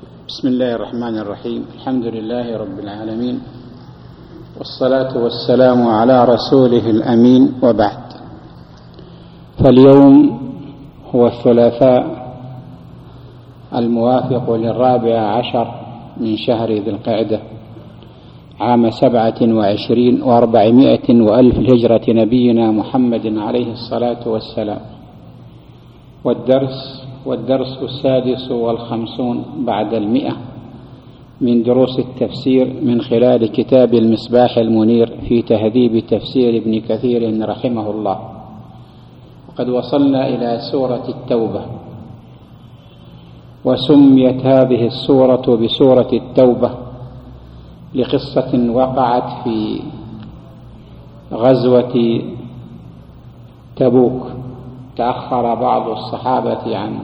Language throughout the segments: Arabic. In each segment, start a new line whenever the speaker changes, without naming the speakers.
بسم الله الرحمن الرحيم. الحمد لله رب العالمين، والصلاة والسلام على رسوله الأمين، وبعد. فاليوم هو الثلاثاء الموافق 14 من شهر ذي القعدة عام 27 و400 وألف هجرة نبينا محمد عليه الصلاة والسلام، والدرس 56 بعد 100 من دروس التفسير من خلال كتاب المصباح المنير في تهذيب تفسير ابن كثير رحمه الله. وقد وصلنا إلى سورة التوبة، وسميت هذه السورة بسورة التوبة لقصة وقعت في غزوة تبوك. تأخر بعض الصحابة عن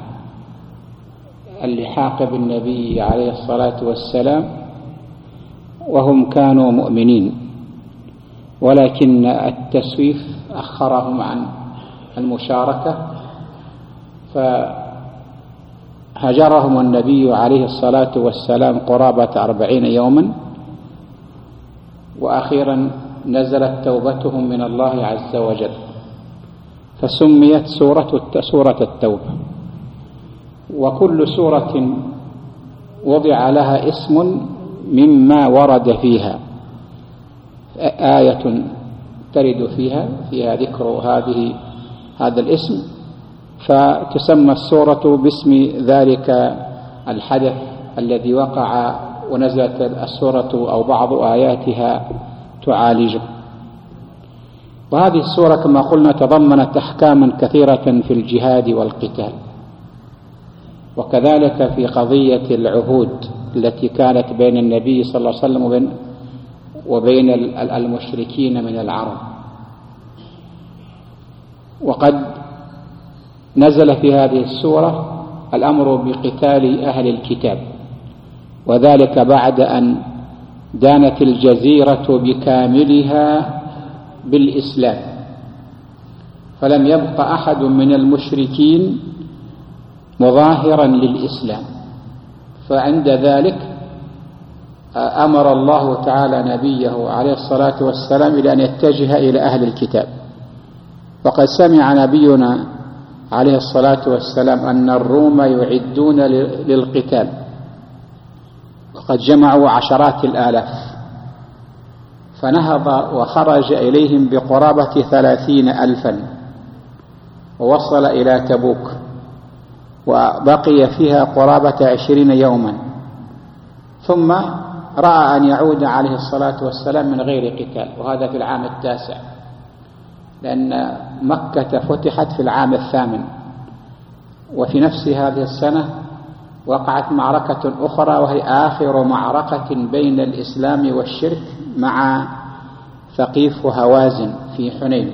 اللحاق بالنبي عليه الصلاة والسلام وهم كانوا مؤمنين، ولكن التسويف أخرهم عن المشاركة، فهجرهم النبي عليه الصلاة والسلام قرابة 40 يوما، وأخيرا نزلت توبتهم من الله عز وجل، فسميت سورة التوبة. وكل سورة وضع لها اسم مما ورد فيها، آية ترد فيها ذكر هذا الاسم، فتسمى السورة باسم ذلك الحدث الذي وقع، ونزلت السورة أو بعض آياتها تعالجه. وهذه السورة كما قلنا تضمنت أحكاما كثيرة في الجهاد والقتال، وكذلك في قضية العهود التي كانت بين النبي صلى الله عليه وسلم وبين المشركين من العرب. وقد نزل في هذه السورة الأمر بقتال أهل الكتاب، وذلك بعد أن دانت الجزيرة بكاملها بالإسلام، فلم يبق أحد من المشركين مظاهرا للإسلام. فعند ذلك أمر الله تعالى نبيه عليه الصلاة والسلام إلى أن يتجه إلى أهل الكتاب. وقد سمع نبينا عليه الصلاة والسلام أن الروم يعدون للقتال، وقد جمعوا عشرات الآلاف، فنهض وخرج إليهم بقرابة 30,000، ووصل إلى تبوك، وبقي فيها قرابة 20 يوما، ثم رأى أن يعود عليه الصلاة والسلام من غير قتال، وهذا في العام 9، لأن مكة فتحت في العام 8. وفي نفس هذه السنة وقعت معركة أخرى، وهي آخر معركة بين الإسلام والشرك مع ثقيف وهوازن في حنين،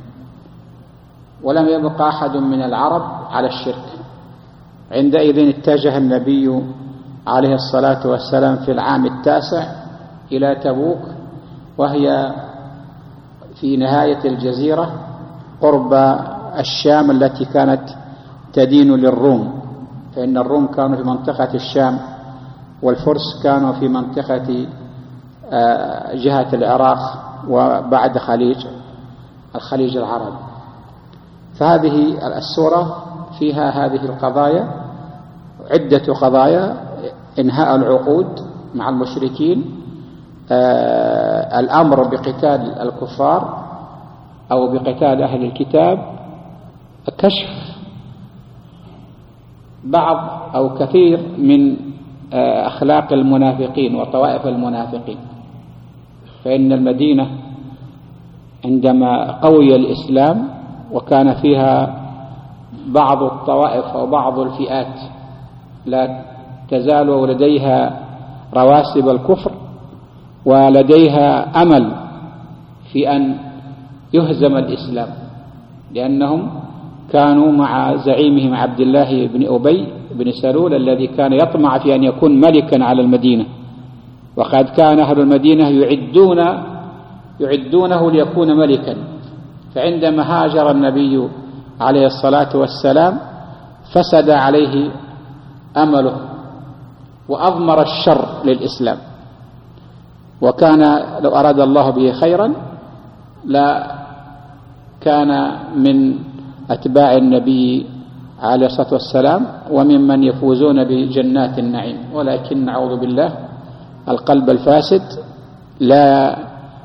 ولم يبق أحد من العرب على الشرك. عندئذ اتجه النبي عليه الصلاة والسلام في العام 9 إلى تبوك، وهي في نهاية الجزيرة قرب الشام التي كانت تدين للروم، فإن الروم كانوا في منطقة الشام، والفرس كانوا في منطقة جهة العراق وبعد الخليج العربي. فهذه السورة فيها هذه القضايا، عدة قضايا: إنهاء العقود مع المشركين، الأمر بقتال الكفار أو بقتال أهل الكتاب، كشف بعض أو كثير من أخلاق المنافقين وطوائف المنافقين. فإن المدينة عندما قوي الإسلام وكان فيها بعض الطوائف أو بعض الفئات لا تزال لديها رواسب الكفر، ولديها أمل في أن يهزم الإسلام، لأنهم كانوا مع زعيمهم عبد الله بن أبي بن سلول الذي كان يطمع في أن يكون ملكا على المدينة، وقد كان أهل المدينة يعدونه ليكون ملكا. فعندما هاجر النبي عليه الصلاة والسلام فسد عليه أمله، وأضمر الشر للإسلام، وكان لو أراد الله به خيرا لا كان من أتباع النبي عليه الصلاة والسلام وممن يفوزون بجنات النعيم، ولكن نعوذ بالله القلب الفاسد لا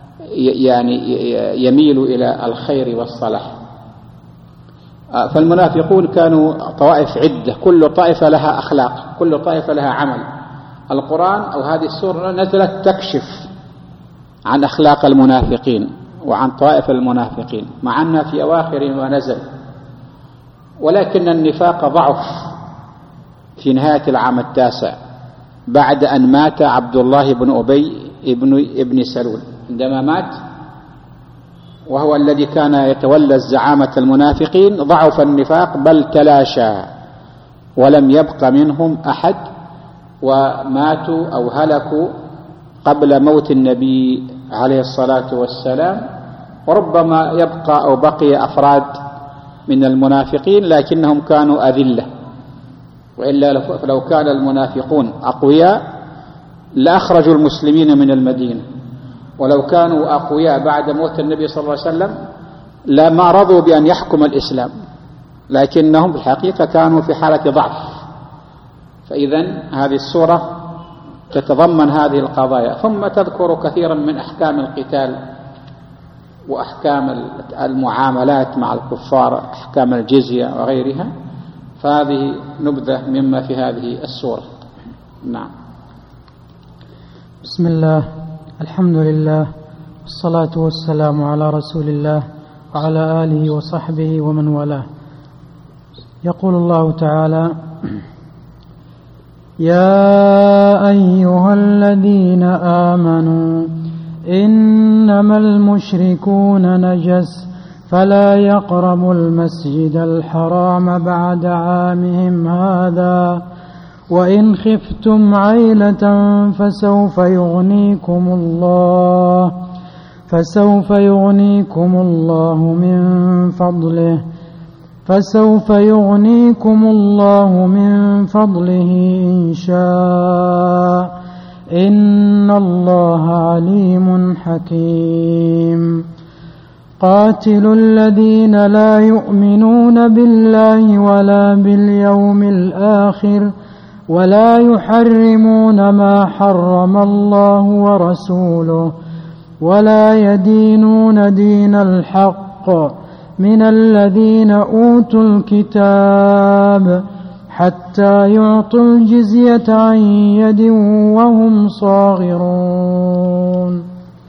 يميل إلى الخير والصلاح. فالمنافقون كانوا طوائف عدة، كل طائفة لها أخلاق، كل طائفة لها عمل. القرآن أو هذه السورة نزلت تكشف عن أخلاق المنافقين وعن طائف المنافقين، مع أنها في أواخر ما نزل، ولكن النفاق ضعف في نهاية العام 9 بعد أن مات عبد الله بن أبي ابن سلول. عندما مات وهو الذي كان يتولى زعامة المنافقين ضعف النفاق بل تلاشى ولم يبق منهم أحد، وماتوا أو هلكوا قبل موت النبي عليه الصلاة والسلام. وربما يبقى أو بقي أفراد من المنافقين لكنهم كانوا أذلة، وإلا لو كان المنافقون أقوياء لأخرجوا المسلمين من المدينة، ولو كانوا أقوياء بعد موت النبي صلى الله عليه وسلم لما رضوا بأن يحكم الإسلام، لكنهم بالحقيقة كانوا في حالة ضعف. فإذن هذه السورة تتضمن هذه القضايا، ثم تذكر كثيرا من أحكام القتال وأحكام المعاملات مع الكفار، أحكام الجزية وغيرها. فهذه نبذة مما في هذه السورة. نعم.
بسم الله، الحمد لله، والصلاة والسلام على رسول الله وعلى آله وصحبه ومن والاه. يقول الله تعالى: يا أيها الذين آمنوا إنما المشركون نجس فلا يقربوا المسجد الحرام بعد عامهم هذا وإن خفتم عيلة فسوف يغنيكم الله من فضله إن شاء إن الله عليم حكيم. قاتلوا الذين لا يؤمنون بالله ولا باليوم الآخر ولا يحرمون ما حرم الله ورسوله ولا يدينون دين الحق من الذين أوتوا الكتاب حتى يعطوا الجزية عن يد وهم صاغرون.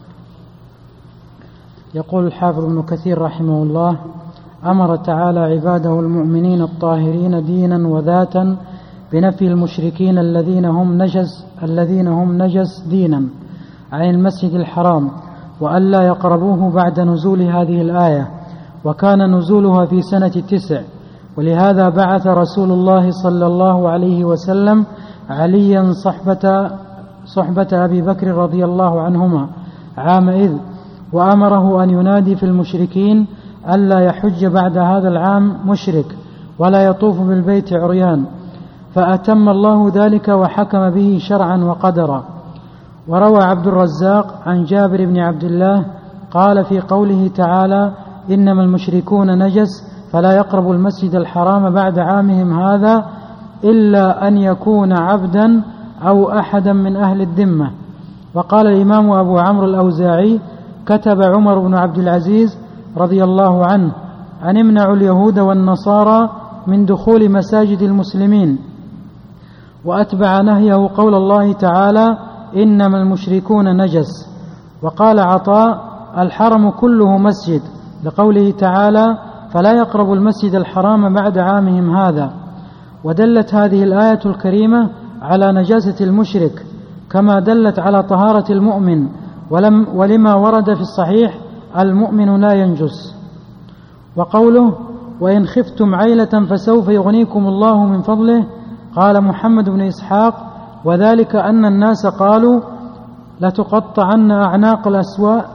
يقول الحافظ ابن كثير رحمه الله: أمر تعالى عباده المؤمنين الطاهرين دينا وذاتا بنفي المشركين الذين هم نجس دينا عن المسجد الحرام، وألا يقربوه بعد نزول هذه الآية، وكان نزولها في سنة 9، ولهذا بعث رسول الله صلى الله عليه وسلم عليا صحبة أبي بكر رضي الله عنهما عامئذ، وأمره أن ينادي في المشركين ألا يحج بعد هذا العام مشرك ولا يطوف بالبيت عريان، فأتم الله ذلك وحكم به شرعا وقدرا. وروى عبد الرزاق عن جابر بن عبد الله قال في قوله تعالى: إنما المشركون نجس فلا يقربوا المسجد الحرام بعد عامهم هذا إلا أن يكون عبدا أو أحدا من أهل الذمة. وقال الإمام أبو عمرو الأوزاعي: كتب عمر بن عبد العزيز رضي الله عنه أن امنعوا اليهود والنصارى من دخول مساجد المسلمين، وأتبع نهيه قول الله تعالى: إنما المشركون نجس. وقال عطاء: الحرم كله مسجد، لقوله تعالى: فلا يقربوا المسجد الحرام بعد عامهم هذا. ودلت هذه الآية الكريمة على نجاسة المشرك كما دلت على طهارة المؤمن، ولما ورد في الصحيح: المؤمن لا ينجس. وقوله: وإن خفتم عيلة فسوف يغنيكم الله من فضله، قال محمد بن إسحاق: وذلك أن الناس قالوا لتقطعن أعناق الأسواق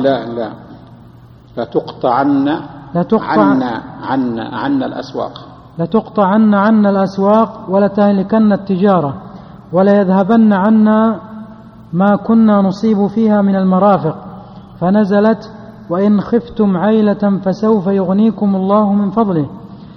لتقطعن عنا الأسواق.
لتقطعن عنا الأسواق ولتهلكن التجارة وليذهبن عنا ما كنا نصيب فيها من المرافق. فنزلت: وإن خفتم عيلة فسوف يغنيكم الله من فضله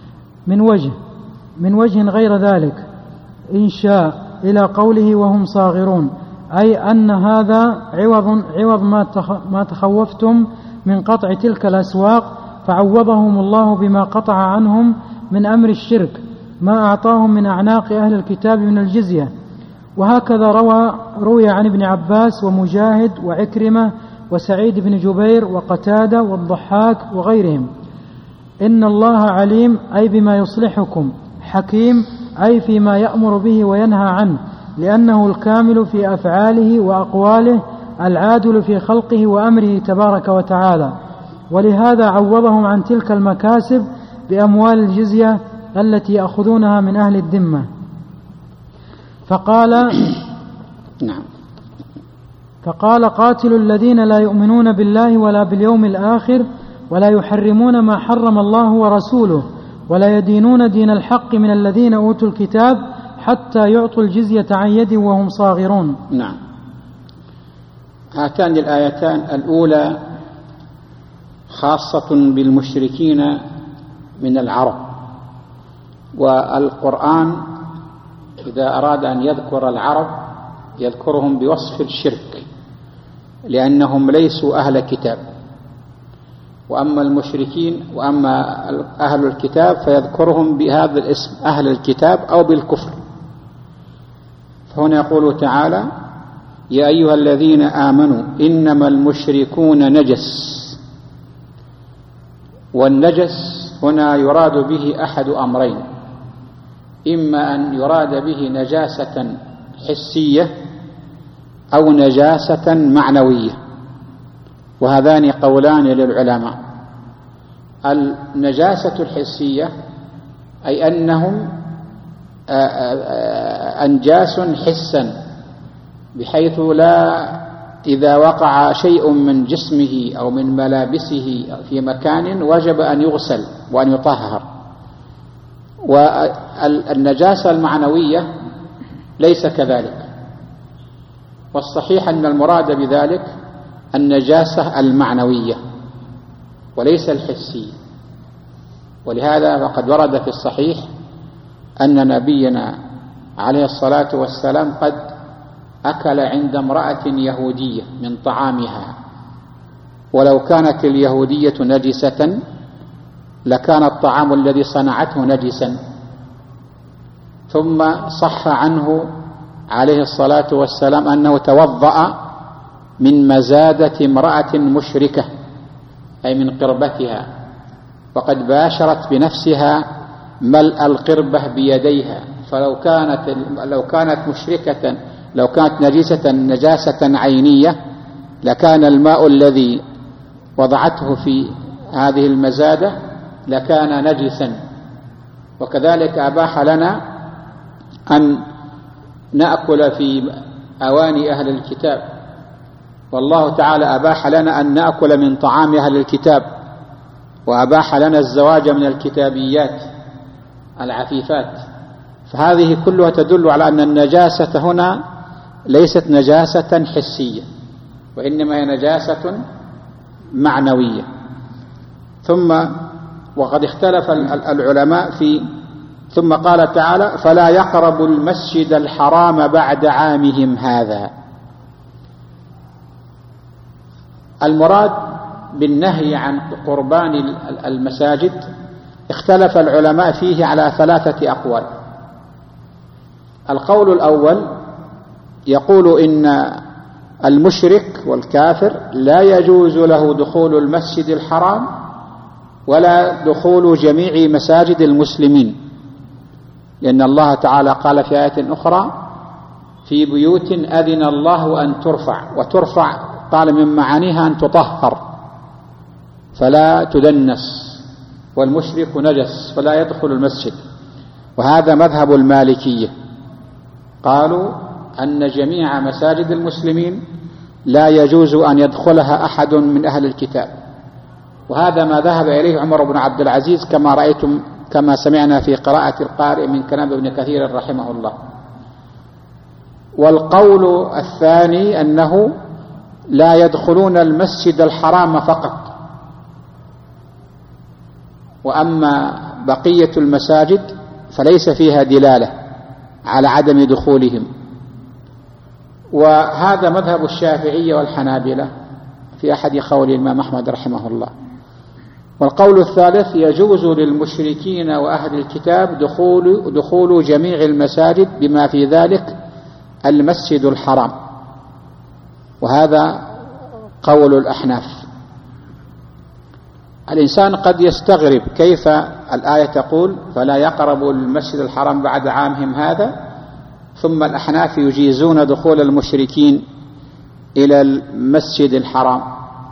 من وجه غير ذلك إن شاء، إلى قوله وهم صاغرون، أي أن هذا عوض ما تخوفتم من قطع تلك الأسواق، فعوضهم الله بما قطع عنهم من أمر الشرك ما أعطاهم من أعناق أهل الكتاب من الجزية. وهكذا روي عن ابن عباس ومجاهد وعكرمة وسعيد بن جبير وقتادة والضحاك وغيرهم: إن الله عليم أي بما يصلحكم، حكيم أي فيما يأمر به وينهى عنه، لأنه الكامل في أفعاله وأقواله، العادل في خلقه وأمره تبارك وتعالى. ولهذا عوضهم عن تلك المكاسب بأموال الجزية التي يأخذونها من أهل الذمة. فقال: قاتلوا الذين لا يؤمنون بالله ولا باليوم الآخر ولا يحرمون ما حرم الله ورسوله ولا يدينون دين الحق من الذين أوتوا الكتاب حتى يعطوا الجزية عن يد وهم صاغرون.
نعم. هاتان الآيتان الأولى خاصة بالمشركين من العرب، والقرآن إذا أراد أن يذكر العرب يذكرهم بوصف الشرك لأنهم ليسوا أهل كتاب، وأما المشركين وأما أهل الكتاب فيذكرهم بهذا الاسم أهل الكتاب أو بالكفر. فهنا يقول تعالى: يا أيها الذين آمنوا إنما المشركون نجس. والنجس هنا يراد به أحد أمرين: إما أن يراد به نجاسة حسية أو نجاسة معنوية، وهذان قولان للعلماء. النجاسة الحسية أي أنهم أنجاس حسا، بحيث لا إذا وقع شيء من جسمه أو من ملابسه في مكان وجب أن يغسل وأن يطهر. والنجاسة المعنوية ليس كذلك، والصحيح أن المراد بذلك النجاسة المعنوية وليس الحسية. ولهذا فقد ورد في الصحيح أن نبينا عليه الصلاة والسلام قد أكل عند امرأة يهودية من طعامها، ولو كانت اليهودية نجسة لكان الطعام الذي صنعته نجسا. ثم صح عنه عليه الصلاة والسلام أنه توضأ من مزادة امرأة مشركة، أي من قربتها، وقد باشرت بنفسها ملء القربة بيديها، لو كانت مشركة، لو كانت نجاسة عينية لكان الماء الذي وضعته في هذه المزادة لكان نجسا. وكذلك أباح لنا أن نأكل في أواني أهل الكتاب، والله تعالى أباح لنا أن نأكل من طعام أهل الكتاب، وأباح لنا الزواج من الكتابيات العفيفات. فهذه كلها تدل على أن النجاسة هنا ليست نجاسة حسية، وإنما هي نجاسة معنوية. وقد اختلف العلماء ثم قال تعالى: فلا يقربوا المسجد الحرام بعد عامهم هذا. المراد بالنهي عن قربان المساجد اختلف العلماء فيه على 3 أقوال. القول الأول يقول إن المشرك والكافر لا يجوز له دخول المسجد الحرام ولا دخول جميع مساجد المسلمين، لأن الله تعالى قال في آية أخرى: في بيوت أذن الله أن ترفع، وترفع قال من معانيها أن تطهر فلا تدنس، والمشرك نجس فلا يدخل المسجد. وهذا مذهب المالكية، قالوا أن جميع مساجد المسلمين لا يجوز أن يدخلها أحد من أهل الكتاب، وهذا ما ذهب إليه عمر بن عبد العزيز كما رأيتم كما سمعنا في قراءة القارئ من كلام ابن كثير رحمه الله. والقول الثاني أنه لا يدخلون المسجد الحرام فقط، وأما بقية المساجد فليس فيها دلالة على عدم دخولهم. وهذا مذهب الشافعية والحنابلة في أحد قول الإمام أحمد رحمه الله. والقول الثالث يجوز للمشركين وأهل الكتاب دخول جميع المساجد بما في ذلك المسجد الحرام، وهذا قول الأحناف. الإنسان قد يستغرب كيف الآية تقول فلا يقربوا المسجد الحرام بعد عامهم هذا، ثم الأحناف يجيزون دخول المشركين إلى المسجد الحرام.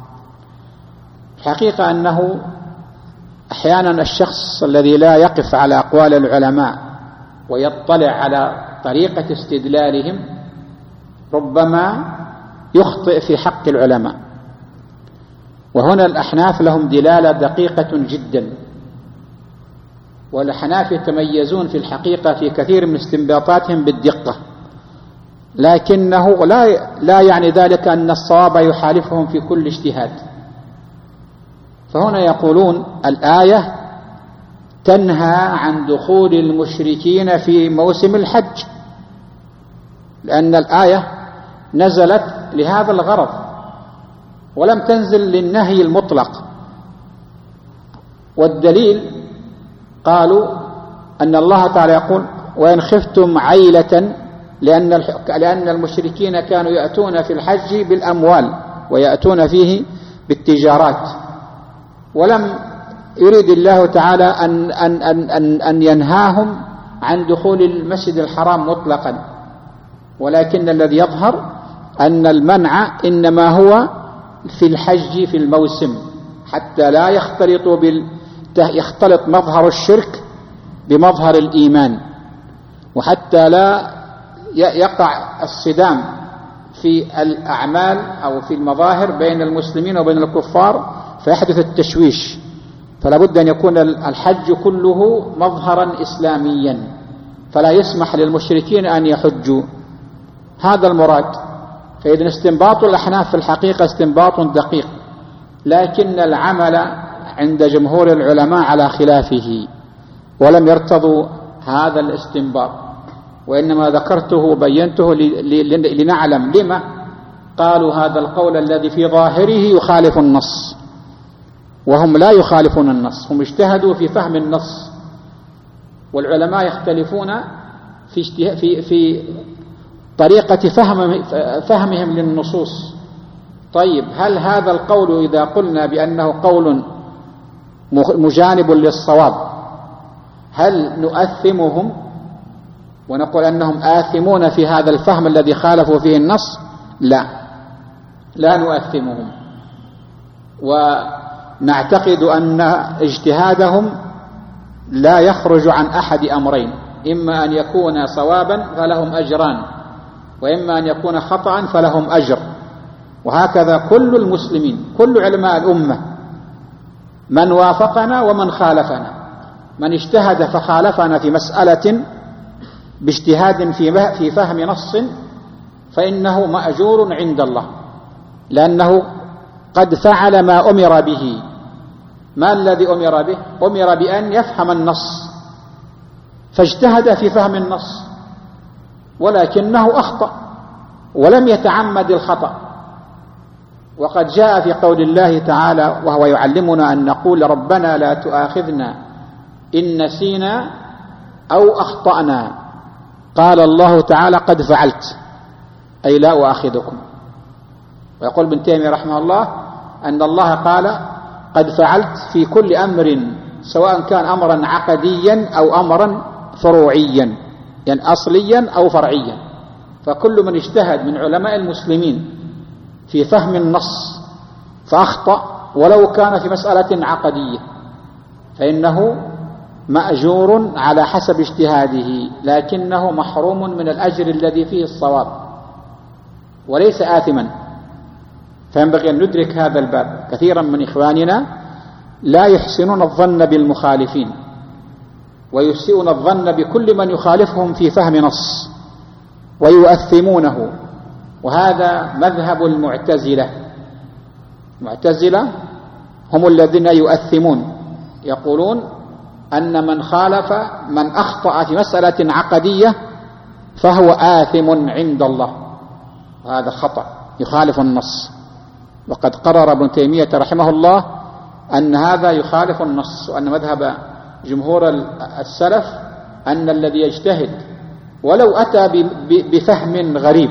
الحقيقة أنه أحيانا الشخص الذي لا يقف على أقوال العلماء ويطلع على طريقة استدلالهم ربما يخطئ في حق العلماء. وهنا الأحناف لهم دلالة دقيقة جدا، والأحناف يتميزون في الحقيقة في كثير من استنباطاتهم بالدقة، لكنه لا يعني ذلك أن الصواب يحالفهم في كل اجتهاد. فهنا يقولون الآية تنهى عن دخول المشركين في موسم الحج، لأن الآية نزلت لهذا الغرض ولم تنزل للنهي المطلق. والدليل قالوا أن الله تعالى يقول وإن خفتم عيلة، لأن المشركين كانوا يأتون في الحج بالأموال ويأتون فيه بالتجارات، ولم يريد الله تعالى أن ينهاهم عن دخول المسجد الحرام مطلقا، ولكن الذي يظهر أن المنع إنما هو في الحج في الموسم، حتى لا يختلط مظهر الشرك بمظهر الإيمان، وحتى لا يقع الصدام في الأعمال أو في المظاهر بين المسلمين وبين الكفار فيحدث التشويش. فلا بد أن يكون الحج كله مظهرا إسلاميا، فلا يسمح للمشركين أن يحجوا. هذا المراد. فإذن استنباط الأحناف في الحقيقة استنباط دقيق، لكن العمل عند جمهور العلماء على خلافه، ولم يرتضوا هذا الاستنباط، وإنما ذكرته وبينته لنعلم لما قالوا هذا القول الذي في ظاهره يخالف النص، وهم لا يخالفون النص، هم اجتهدوا في فهم النص، والعلماء يختلفون في طريقة فهمهم للنصوص. طيب هل هذا القول إذا قلنا بأنه قول مجانب للصواب هل نؤثمهم ونقول أنهم آثمون في هذا الفهم الذي خالفوا فيه النص؟ لا نؤثمهم، ونعتقد أن اجتهادهم لا يخرج عن أحد أمرين، إما أن يكون صوابا فلهم أجران، وإما أن يكون خطأ فلهم أجر. وهكذا كل المسلمين، كل علماء الأمة، من وافقنا ومن خالفنا، من اجتهد فخالفنا في مسألة باجتهاد في فهم نص فإنه مأجور عند الله، لأنه قد فعل ما أمر به. ما الذي أمر به؟ أمر بأن يفهم النص، فاجتهد في فهم النص ولكنه أخطأ ولم يتعمد الخطأ. وقد جاء في قول الله تعالى وهو يعلمنا أن نقول ربنا لا تؤاخذنا إن نسينا أو أخطأنا، قال الله تعالى قد فعلت، أي لا أؤاخذكم. ويقول ابن تيمية رحمه الله أن الله قال قد فعلت في كل أمر، سواء كان أمرا عقديا أو أمرا فروعيا، يعني أصليا أو فرعيا. فكل من اجتهد من علماء المسلمين في فهم النص فأخطأ ولو كان في مسألة عقدية فإنه مأجور على حسب اجتهاده، لكنه محروم من الأجر الذي فيه الصواب وليس آثما. فينبغي أن ندرك هذا الباب. كثيرا من إخواننا لا يحسنون الظن بالمخالفين، ويسيئون الظن بكل من يخالفهم في فهم نص ويؤثمونه. وهذا مذهب المعتزلة. المعتزلة هم الذين يؤثمون، يقولون أن من خالف من أخطأ في مسألة عقدية فهو آثم عند الله، وهذا خطأ يخالف النص. وقد قرر ابن تيمية رحمه الله أن هذا يخالف النص، وأن مذهب جمهور السلف أن الذي يجتهد ولو أتى بفهم غريب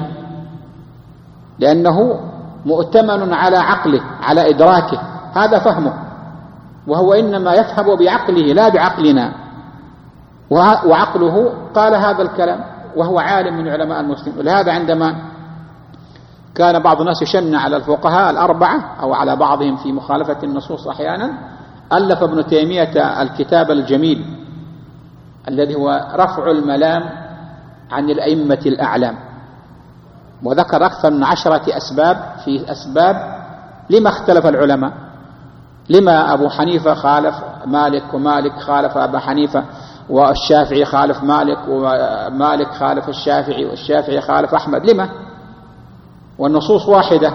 لأنه مؤتمن على عقله على إدراكه، هذا فهمه، وهو إنما يفهم بعقله لا بعقلنا، وعقله قال هذا الكلام وهو عالم من علماء المسلمين. ولهذا عندما كان بعض الناس يشن على الفقهاء الأربعة أو على بعضهم في مخالفة النصوص أحيانا، ألف ابن تيمية الكتاب الجميل الذي هو رفع الملام عن الأئمة الأعلام، وذكر أكثر من 10 أسباب في أسباب لما اختلف العلماء، لما أبو حنيفة خالف مالك ومالك خالف أبا حنيفة، والشافعي خالف مالك ومالك خالف الشافعي والشافعي خالف أحمد، لما؟ والنصوص واحدة.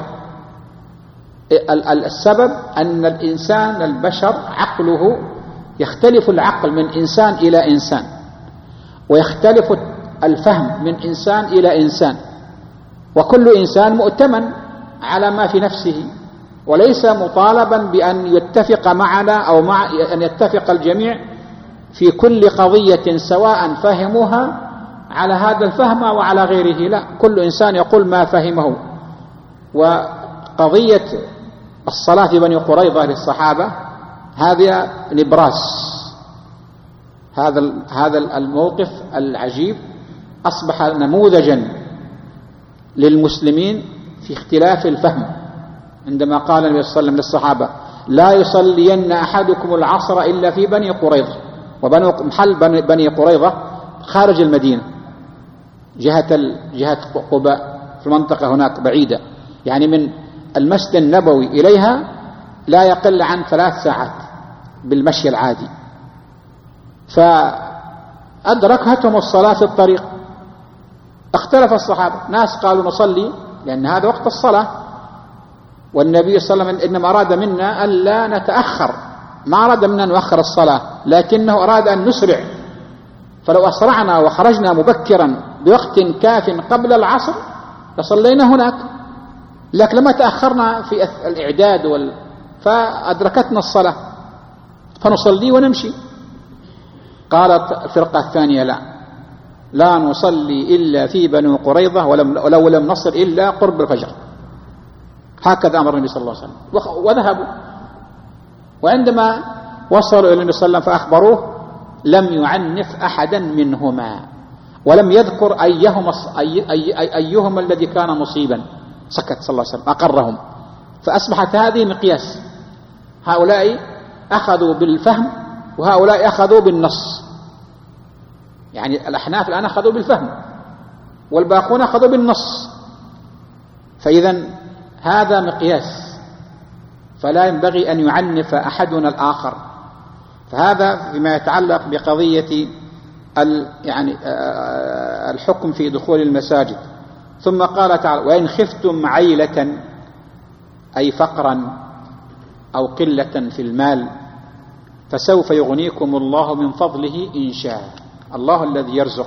السبب أن الإنسان البشر عقله يختلف العقل من إنسان إلى إنسان، ويختلف الفهم من إنسان إلى إنسان، وكل إنسان مؤتمن على ما في نفسه، وليس مطالبا بأن يتفق معنا أو أن يتفق الجميع في كل قضية سواء فهموها على هذا الفهم أو على غيره، لا، كل إنسان يقول ما فهمه. وقضية الصلاة في بني قريظة للصحابة هذا نبراس، هذا الموقف العجيب أصبح نموذجا للمسلمين في اختلاف الفهم، عندما قال النبي صلى الله عليه وسلم للصحابة: لا يصلين أحدكم العصر إلا في بني قريظة. محل بني قريظة خارج المدينة، جهة قباء، في المنطقة هناك بعيدة، يعني من المسجد النبوي إليها لا يقل عن 3 ساعات بالمشي العادي. فأدركتهم الصلاة في الطريق، اختلف الصحابة، ناس قالوا نصلي لأن هذا وقت الصلاة، والنبي صلى الله عليه وسلم إنما أراد منا ألا نتأخر، ما أراد منا أن نؤخر الصلاة، لكنه أراد أن نسرع، فلو أسرعنا وخرجنا مبكرا بوقت كاف قبل العصر لصلينا هناك، لكن لما تأخرنا في الإعداد فأدركتنا الصلاة فنصلي ونمشي. قالت الفرقة الثانية: لا نصلي إلا في بني قريظة ولو لم نصل إلا قرب الفجر. هكذا أمر النبي صلى الله عليه وسلم، وذهبوا. وعندما وصلوا إلى النبي صلى الله عليه وسلم فأخبروه لم يعنف أحدا منهما، ولم يذكر أيهما الذي كان مصيبا، سكت صلى الله عليه وسلم، أقرهم. فأصبحت هذه مقياس، هؤلاء أخذوا بالفهم وهؤلاء أخذوا بالنص، يعني الأحناف الآن أخذوا بالفهم والباقون أخذوا بالنص، فإذا هذا مقياس، فلا ينبغي أن يعنف أحدنا الآخر. فهذا فيما يتعلق بقضية يعني الحكم في دخول المساجد. ثم قال تعالى: وإن خفتم عيلة، أي فقرا أو قلة في المال، فسوف يغنيكم الله من فضله إن شاء. الله الذي يرزق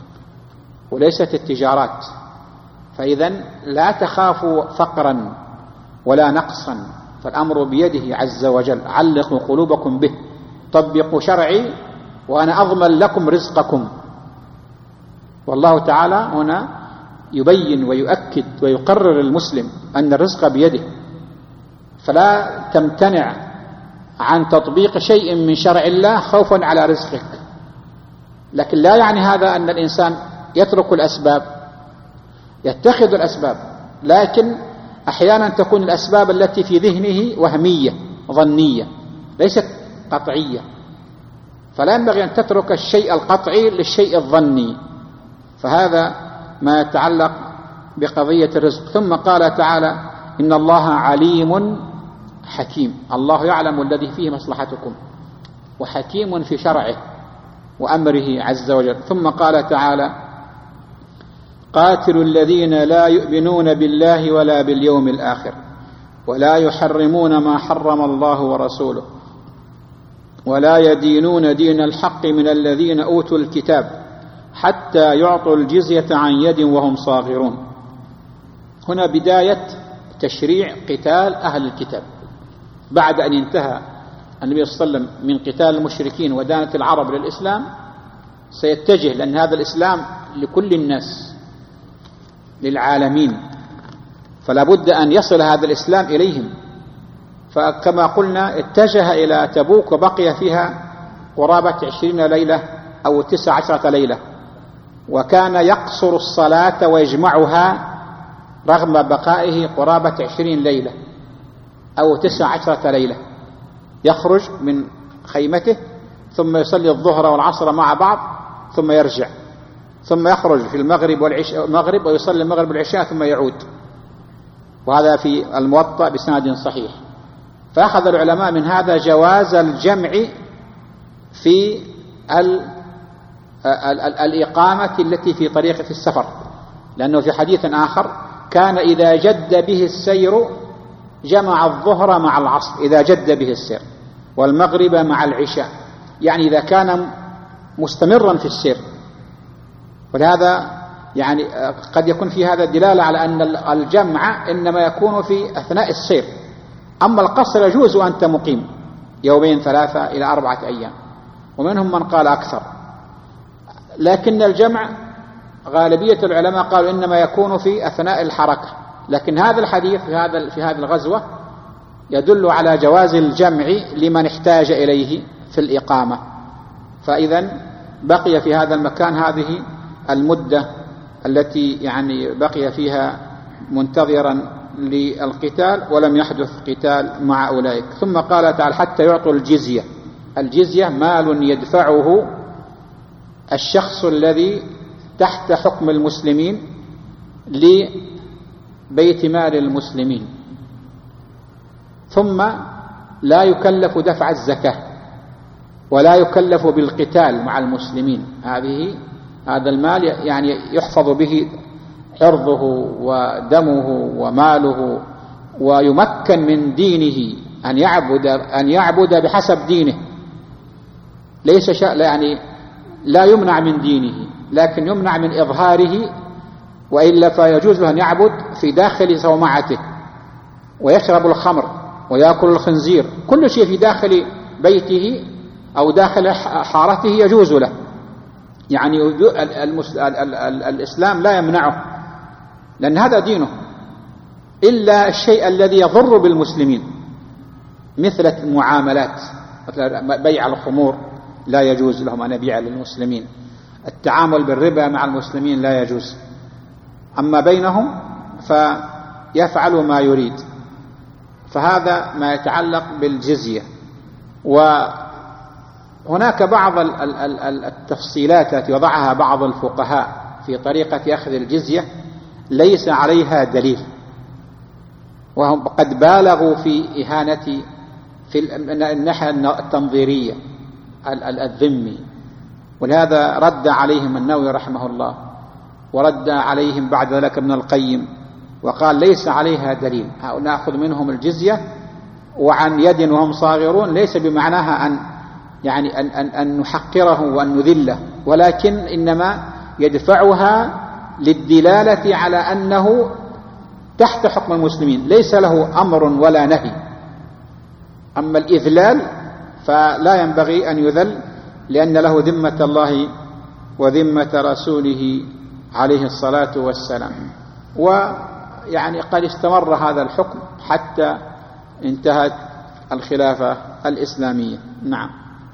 وليست التجارات، فإذا لا تخافوا فقرا ولا نقصا، فالأمر بيده عز وجل. علقوا قلوبكم به، طبقوا شرعي وأنا أضمن لكم رزقكم. والله تعالى هنا يبين ويؤكد ويقرر المسلم أن الرزق بيده، فلا تمتنع عن تطبيق شيء من شرع الله خوفا على رزقك. لكن لا يعني هذا أن الإنسان يترك الأسباب، يتخذ الأسباب، لكن أحيانا تكون الأسباب التي في ذهنه وهمية ظنية ليست قطعية، فلا ينبغي أن تترك الشيء القطعي للشيء الظني. فهذا ما يتعلق بقضية الرزق. ثم قال تعالى: إن الله عليم حكيم. الله يعلم الذي فيه مصلحتكم، وحكيم في شرعه، وأمره عز وجل. ثم قال تعالى: قاتلوا الذين لا يؤمنون بالله ولا باليوم الآخر ولا يحرمون ما حرم الله ورسوله ولا يدينون دين الحق من الذين أوتوا الكتاب حتى يعطوا الجزية عن يد وهم صاغرون. هنا بداية تشريع قتال أهل الكتاب بعد أن انتهى النبي صلى الله عليه وسلم من قتال المشركين ودانت العرب للإسلام. سيتجه، لأن هذا الإسلام لكل الناس للعالمين، فلا بد أن يصل هذا الإسلام إليهم. فكما قلنا اتجه إلى تبوك وبقي فيها قرابة 20 ليلة أو 19 ليلة، وكان يقصر الصلاة ويجمعها رغم بقائه قرابة 20 ليلة أو 19 ليلة. يخرج من خيمته ثم يصلي الظهر والعصر مع بعض ثم يرجع، ثم يخرج في المغرب ويصلي المغرب والعشاء ثم يعود. وهذا في الموطأ بسند صحيح. فأخذ العلماء من هذا جواز الجمع في الإقامة التي في طريق في السفر، لأنه في حديث آخر كان إذا جد به السير جمع الظهر مع العصر إذا جد به السير، والمغرب مع العشاء، يعني إذا كان مستمرا في السير. ولهذا يعني قد يكون في هذا دلالة على أن الجمع إنما يكون في أثناء السير، أما القصر يجوز أنت مقيم 2 3 إلى 4 أيام، ومنهم من قال أكثر. لكن الجمع غالبية العلماء قالوا إنما يكون في أثناء الحركة. لكن هذا الحديث في هذه الغزوة يدل على جواز الجمع لمن احتاج إليه في الإقامة. فإذا بقي في هذا المكان هذه المدة التي يعني بقي فيها منتظرا للقتال، ولم يحدث قتال مع أولئك. ثم قال تعالى: حتى يعطوا الجزية. الجزية مال يدفعه الشخص الذي تحت حكم المسلمين لبيت مال المسلمين، ثم لا يكلف دفع الزكاة ولا يكلف بالقتال مع المسلمين. هذا المال يعني يحفظ به عرضه ودمه وماله، ويمكن من دينه أن يعبد بحسب دينه. ليس يعني لا يمنع من دينه، لكن يمنع من إظهاره، وإلا فيجوز له أن يعبد في داخل صومعته ويشرب الخمر ويأكل الخنزير، كل شيء في داخل بيته أو داخل حارته يجوز له. يعني الإسلام لا يمنعه، لأن هذا دينه، إلا الشيء الذي يضر بالمسلمين مثل المعاملات، مثل بيع الخمور لا يجوز لهم أن يبيع للمسلمين، التعامل بالربا مع المسلمين لا يجوز، أما بينهم فيفعل ما يريد. فهذا ما يتعلق بالجزية. وهناك بعض التفصيلات التي وضعها بعض الفقهاء في طريقة أخذ الجزية ليس عليها دليل، وهم قد بالغوا في إهانة في الناحية التنظيرية الذمي. ولهذا رد عليهم النووي رحمه الله، ورد عليهم بعد ذلك ابن القيم، وقال ليس عليها دليل. نأخذ منهم الجزية وعن يد وهم صاغرون ليس بمعناها أن نحقره وأن نذله، ولكن إنما يدفعها للدلالة على أنه تحت حكم المسلمين، ليس له أمر ولا نهي. أما الإذلال فلا ينبغي أن يذل، لأن له ذمة الله وذمة رسوله عليه الصلاة والسلام. ويعني قد استمر هذا الحكم حتى انتهت الخلافة الإسلامية. نعم.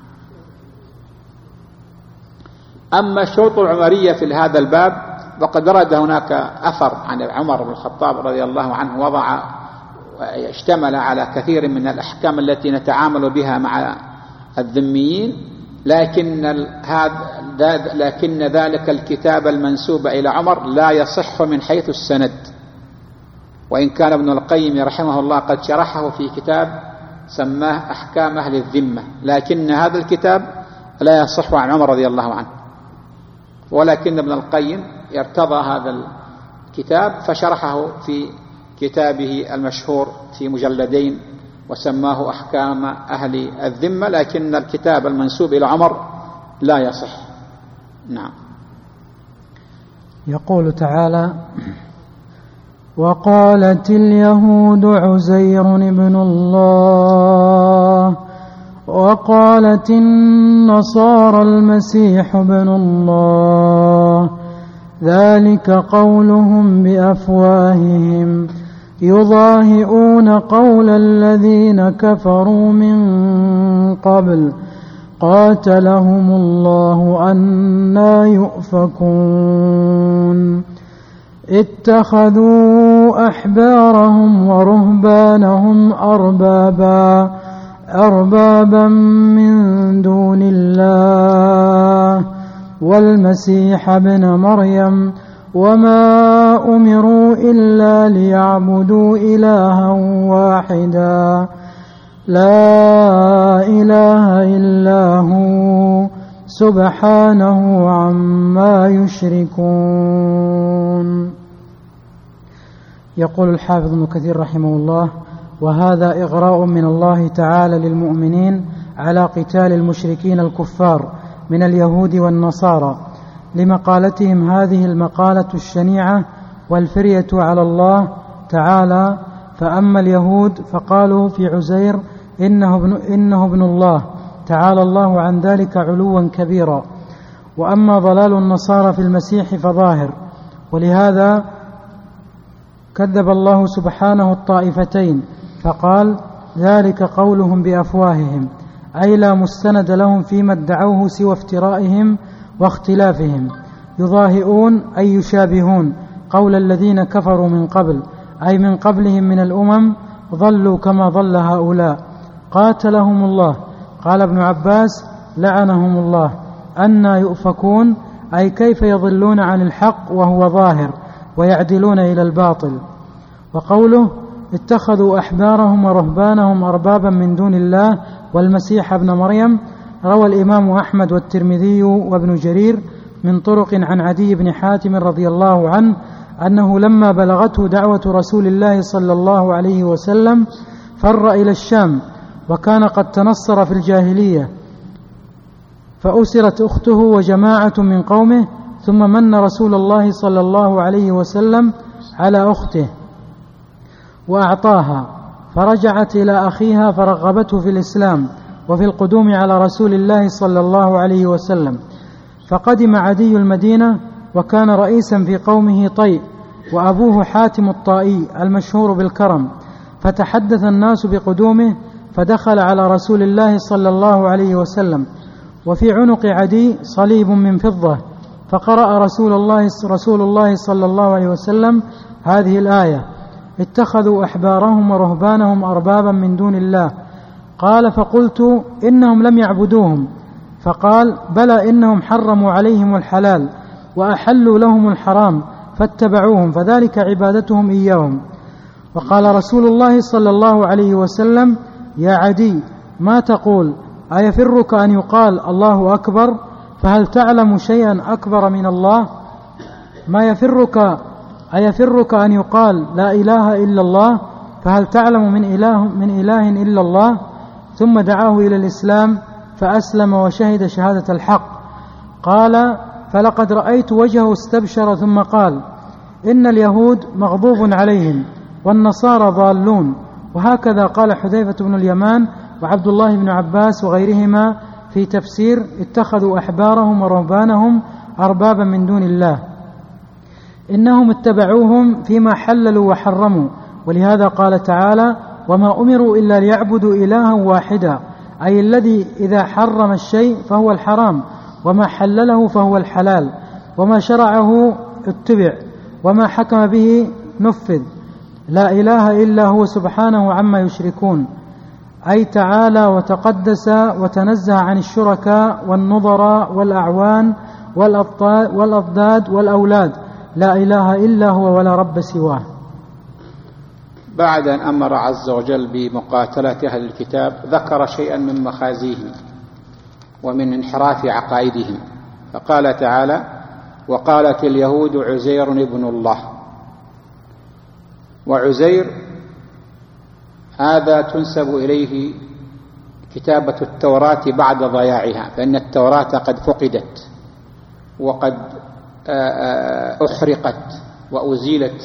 أما الشروط العمرية في هذا الباب وقد ورد هناك أثر عن عمر بن الخطاب رضي الله عنه اشتمل على كثير من الأحكام التي نتعامل بها مع الذميين، لكن ذلك الكتاب المنسوب إلى عمر لا يصح من حيث السند، وإن كان ابن القيم رحمه الله قد شرحه في كتاب سماه أحكام أهل الذمة، لكن هذا الكتاب لا يصح عن عمر رضي الله عنه، ولكن ابن القيم ارتضى هذا الكتاب فشرحه في كتابه المشهور في مجلدين وسماه أحكام أهل الذمة، لكن الكتاب المنسوب إلى عمر لا يصح. نعم.
يقول تعالى: وقالت اليهود عزير ابن الله وقالت النصارى المسيح ابن الله، ذلك قولهم بأفواههم يضاهئون قول الذين كفروا من قبل قاتلهم الله أنى يؤفكون. اتخذوا أحبارهم ورهبانهم أربابا من دون الله والمسيح ابن مريم وما أمروا إلا ليعبدوا إلها واحدا لا إله إلا هو سبحانه عما يشركون. يقول الحافظ ابن كثير رحمه الله: وهذا إغراء من الله تعالى للمؤمنين على قتال المشركين الكفار من اليهود والنصارى لمقالتهم هذه المقالة الشنيعة والفرية على الله تعالى. فأما اليهود فقالوا في عزير إنه ابن الله تعالى الله عن ذلك علوا كبيرا، وأما ضلال النصارى في المسيح فظاهر، ولهذا كذب الله سبحانه الطائفتين فقال: ذلك قولهم بأفواههم، أي لا مستند لهم فيما ادعوه سوى افترائهم واختلافهم. يضاهئون أي يشابهون قول الذين كفروا من قبل، أي من قبلهم من الأمم ضلوا كما ضل هؤلاء. قاتلهم الله. قال ابن عباس: لعنهم الله. أنى يؤفكون، أي كيف يضلون عن الحق وهو ظاهر ويعدلون إلى الباطل. وقوله: اتخذوا أحبارهم ورهبانهم أربابا من دون الله والمسيح ابن مريم، روى الإمام أحمد والترمذي وابن جرير من طرق عن عدي بن حاتم رضي الله عنه أنه لما بلغته دعوة رسول الله صلى الله عليه وسلم فر إلى الشام، وكان قد تنصر في الجاهلية، فأسرت أخته وجماعة من قومه، ثم من رسول الله صلى الله عليه وسلم على أخته وأعطاها، فرجعت إلى أخيها فرغبته في الإسلام وفي القدوم على رسول الله صلى الله عليه وسلم. فقدم عدي المدينة، وكان رئيسا في قومه طيء، وأبوه حاتم الطائي المشهور بالكرم، فتحدث الناس بقدومه، فدخل على رسول الله صلى الله عليه وسلم، وفي عنق عدي صليب من فضة، فقرأ رسول الله صلى الله عليه وسلم هذه الآية: اتخذوا أحبارهم ورهبانهم أربابا من دون الله. قال: فقلت: إنهم لم يعبدوهم. فقال: بلى، إنهم حرموا عليهم الحلال وأحلوا لهم الحرام فاتبعوهم، فذلك عبادتهم إياهم. وقال رسول الله صلى الله عليه وسلم: يا عدي، ما تقول؟ أيفرك أن يقال الله أكبر؟ فهل تعلم شيئا أكبر من الله؟ ما أيفرك أن يقال لا إله إلا الله؟ فهل تعلم من إله إلا الله؟ ثم دعاه إلى الإسلام فأسلم وشهد شهادة الحق. قال: فلقد رأيت وجهه استبشر، ثم قال: إن اليهود مغضوب عليهم والنصارى ضالون. وهكذا قال حذيفة بن اليمان وعبد الله بن عباس وغيرهما في تفسير: اتخذوا أحبارهم ورهبانهم أربابا من دون الله، إنهم اتبعوهم فيما حللوا وحرموا. ولهذا قال تعالى: وما أمروا إلا ليعبدوا إلها واحدا، أي الذي إذا حرم الشيء فهو الحرام، وما حلله فهو الحلال، وما شرعه اتبع، وما حكم به نفذ. لا إله إلا هو سبحانه عما يشركون، أي تعالى وتقدس وتنزه عن الشركاء والنظراء والأعوان والأضداد والأولاد. لا إله إلا هو ولا رب سواه.
بعد أن أمر عز وجل بمقاتلة أهل الكتاب ذكر شيئا من مخازيهم، ومن انحراف عقائدهم. فقال تعالى: وقالت اليهود عزير ابن الله. وعزير هذا تنسب إليه كتابة التوراة بعد ضياعها، فإن التوراة قد فقدت وقد أحرقت وأزيلت،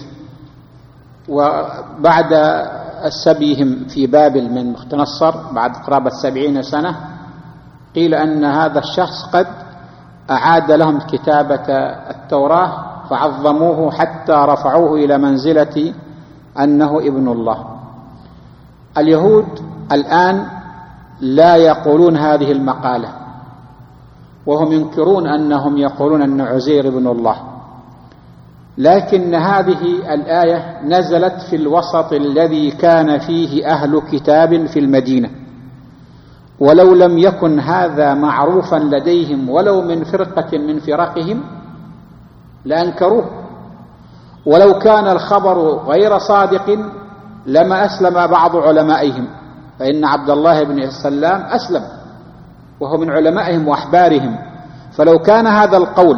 وبعد سبيهم في بابل من بختنصر بعد قرابة 70 سنة قيل أن هذا الشخص قد أعاد لهم كتابة التوراة فعظموه حتى رفعوه إلى منزلة أنه ابن الله. اليهود الآن لا يقولون هذه المقالة، وهم ينكرون أنهم يقولون أن عزير ابن الله، لكن هذه الآية نزلت في الوسط الذي كان فيه أهل كتاب في المدينة، ولو لم يكن هذا معروفا لديهم ولو من فرقة من فرقهم لأنكروه، ولو كان الخبر غير صادق لما أسلم بعض علمائهم، فإن عبد الله بن سلام أسلم وهو من علمائهم وأحبارهم، فلو كان هذا القول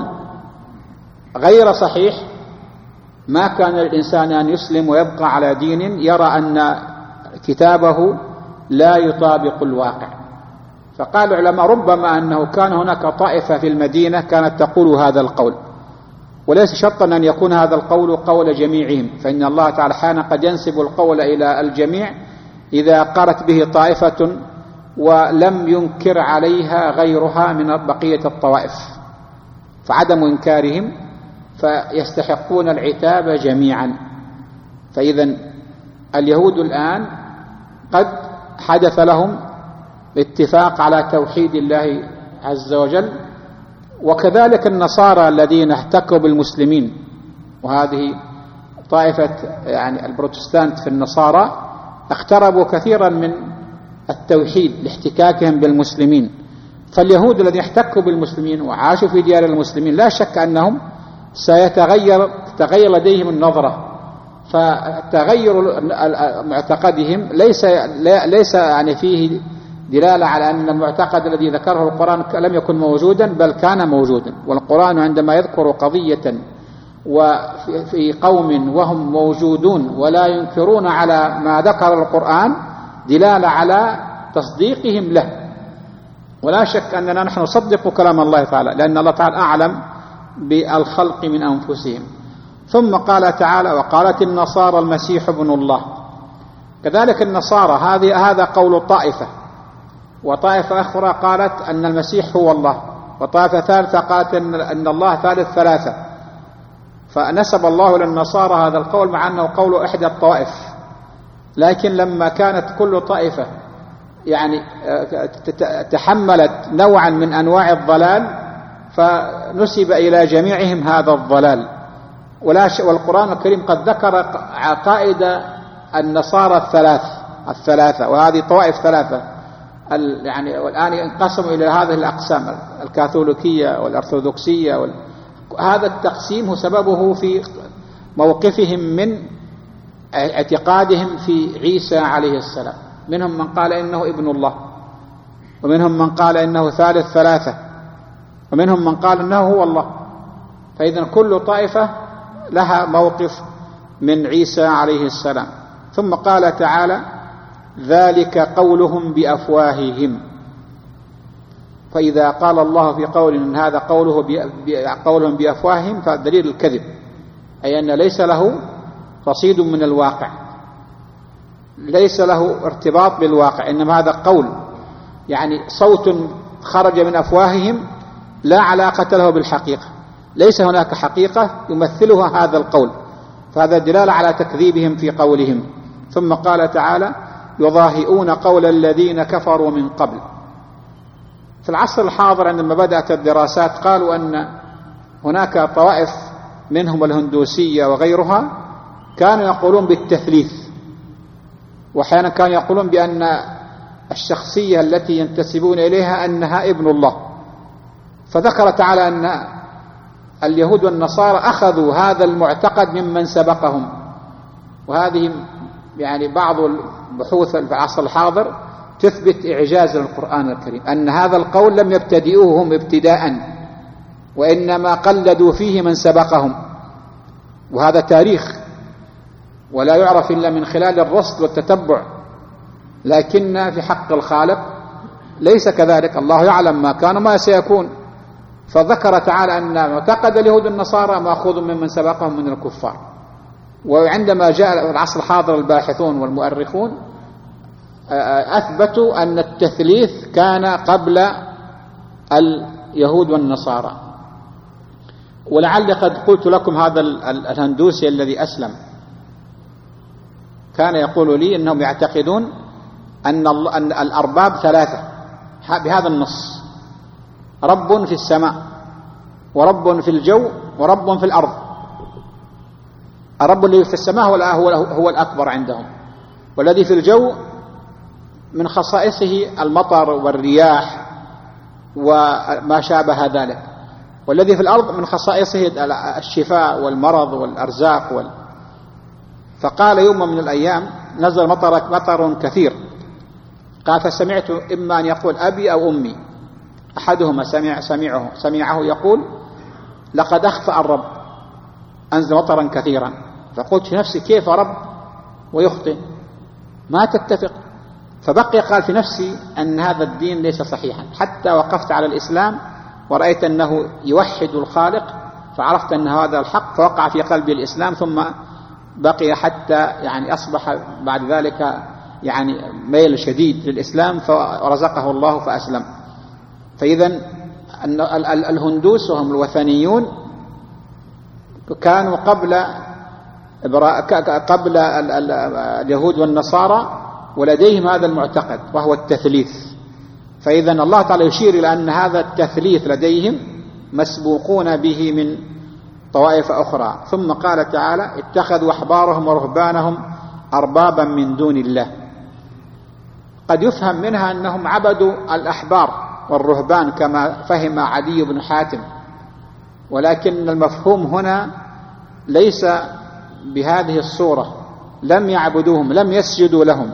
غير صحيح ما كان الإنسان أن يسلم ويبقى على دين يرى أن كتابه لا يطابق الواقع. فقال العلماء ربما أنه كان هناك طائفة في المدينة كانت تقول هذا القول، وليس شرطا أن يكون هذا القول قول جميعهم، فإن الله تعالى حين قد ينسب القول إلى الجميع إذا قرت به طائفة ولم ينكر عليها غيرها من بقية الطوائف، فعدم إنكارهم فيستحقون العتاب جميعا. فإذا اليهود الآن قد حدث لهم اتفاق على توحيد الله عز وجل، وكذلك النصارى الذين احتكوا بالمسلمين، وهذه طائفة يعني البروتستانت في النصارى اقتربوا كثيرا من التوحيد لاحتكاكهم بالمسلمين. فاليهود الذين احتكوا بالمسلمين وعاشوا في ديار المسلمين لا شك أنهم تغير لديهم النظرة، فتغير معتقدهم ليس يعني فيه دلالة على أن المعتقد الذي ذكره القرآن لم يكن موجودا، بل كان موجودا. والقرآن عندما يذكر قضية وفي قوم وهم موجودون ولا ينكرون على ما ذكر القرآن دلالة على تصديقهم له، ولا شك أننا نحن نصدق كلام الله تعالى لأن الله تعالى أعلم بالخلق من أنفسهم. ثم قال تعالى: وقالت النصارى المسيح ابن الله. كذلك النصارى هذا قول طائفة، وطائفة أخرى قالت أن المسيح هو الله، وطائفة ثالثة قالت أن الله ثالث ثلاثة، فنسب الله للنصارى هذا القول مع أنه قول إحدى الطوائف. لكن لما كانت كل طائفة يعني تحملت نوعا من أنواع الضلال فنسب إلى جميعهم هذا الضلال. والقرآن الكريم قد ذكر عقائد النصارى الثلاثة، وهذه طوائف ثلاثة يعني، والآن انقسموا إلى هذه الأقسام: الكاثوليكية والأرثوذكسية هذا التقسيم سببه في موقفهم من اعتقادهم في عيسى عليه السلام. منهم من قال إنه ابن الله، ومنهم من قال إنه ثالث ثلاثة، ومنهم من قال إنه هو الله. فإذا كل طائفة لها موقف من عيسى عليه السلام. ثم قال تعالى: ذلك قولهم بأفواههم. فإذا قال الله في قول إن هذا قولهم بأفواههم فدليل الكذب، أي أن ليس له رصيد من الواقع، ليس له ارتباط بالواقع، إنما هذا قول يعني صوت خرج من أفواههم لا علاقة له بالحقيقة، ليس هناك حقيقة يمثلها هذا القول، فهذا دلالة على تكذيبهم في قولهم. ثم قال تعالى: يضاهئون قول الذين كفروا من قبل. في العصر الحاضر عندما بدأت الدراسات قالوا أن هناك طوائف منهم الهندوسية وغيرها كانوا يقولون بالتثليث، وأحيانا كانوا يقولون بأن الشخصية التي ينتسبون إليها أنها ابن الله. فذكر تعالى أن اليهود والنصارى أخذوا هذا المعتقد ممن سبقهم، وهذه يعني بعض البحوث في العصر الحاضر تثبت إعجاز القرآن الكريم، أن هذا القول لم يبتدئوه هم ابتداء، وإنما قلدوا فيه من سبقهم، وهذا تاريخ ولا يعرف إلا من خلال الرصد والتتبع. لكن في حق الخالق ليس كذلك، الله يعلم ما كان وما سيكون. فذكر تعالى أن معتقد اليهود النصارى مأخوذ ممن سبقهم من الكفار. وعندما جاء العصر الحاضر الباحثون والمؤرخون أثبتوا أن التثليث كان قبل اليهود والنصارى. ولعل قد قلت لكم هذا الهندوسي الذي أسلم كان يقول لي إنهم يعتقدون أن الأرباب ثلاثة بهذا النص: رب في السماء، ورب في الجو، ورب في الأرض. الرب الذي في السماء هو الأكبر عندهم، والذي في الجو من خصائصه المطر والرياح وما شابه ذلك، والذي في الأرض من خصائصه الشفاء والمرض والأرزاق فقال يوم من الأيام نزل مطر كثير، قال فسمعت إما أن يقول أبي أو أمي، أحدهما سمعه يقول لقد أخفأ الرب، أنزل مطرا كثيرا. فقلت في نفسي كيف رب ويخطئ؟ ما تتفق. فبقي قال في نفسي أن هذا الدين ليس صحيحا، حتى وقفت على الإسلام ورأيت أنه يوحد الخالق، فعرفت أن هذا الحق، فوقع في قلبي الإسلام، ثم بقي حتى يعني أصبح بعد ذلك يعني ميل شديد للإسلام، فرزقه الله فأسلم. فإذا الهندوس وهم الوثنيون كانوا قبل اليهود والنصارى، ولديهم هذا المعتقد وهو التثليث. فإذا الله تعالى يشير إلى أن هذا التثليث لديهم مسبوقون به من طوائف أخرى. ثم قال تعالى اتخذوا أحبارهم ورهبانهم أربابا من دون الله. قد يفهم منها أنهم عبدوا الأحبار والرهبان كما فهم عدي بن حاتم، ولكن المفهوم هنا ليس بهذه الصورة، لم يعبدوهم، لم يسجدوا لهم،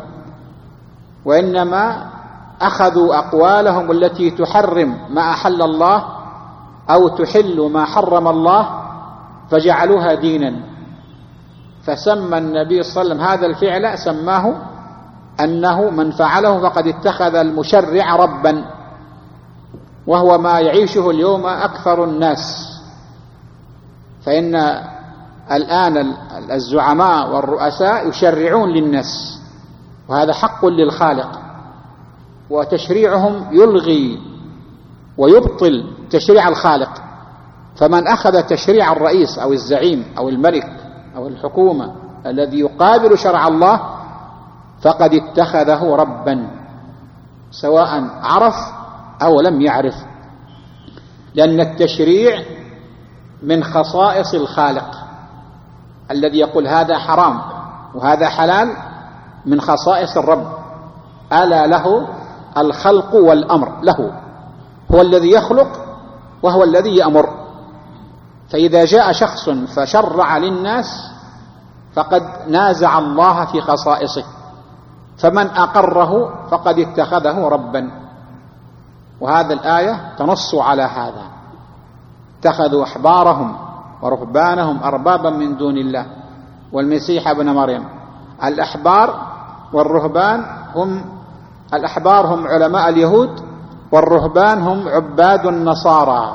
وإنما أخذوا أقوالهم التي تحرم ما أحل الله أو تحل ما حرم الله فجعلوها دينا. فسمى النبي صلى الله عليه وسلم هذا الفعل، سماه أنه من فعله فقد اتخذ المشرع ربا، وهو ما يعيشه اليوم أكثر الناس. فإن الآن الزعماء والرؤساء يشرعون للناس، وهذا حق للخالق، وتشريعهم يلغي ويبطل تشريع الخالق. فمن أخذ تشريع الرئيس أو الزعيم أو الملك أو الحكومة الذي يقابل شرع الله فقد اتخذه ربا، سواء عرف أو لم يعرف، لأن التشريع من خصائص الخالق الذي يقول هذا حرام وهذا حلال، من خصائص الرب. ألا له الخلق والأمر، له هو الذي يخلق وهو الذي يأمر. فإذا جاء شخص فشرع للناس فقد نازع الله في خصائصه، فمن أقره فقد اتخذه ربا. وهذا الآية تنص على هذا: اتخذوا أحبارهم ورهبانهم أربابا من دون الله والمسيح ابن مريم. الأحبار والرهبان الأحبار هم علماء اليهود، والرهبان هم عباد النصارى.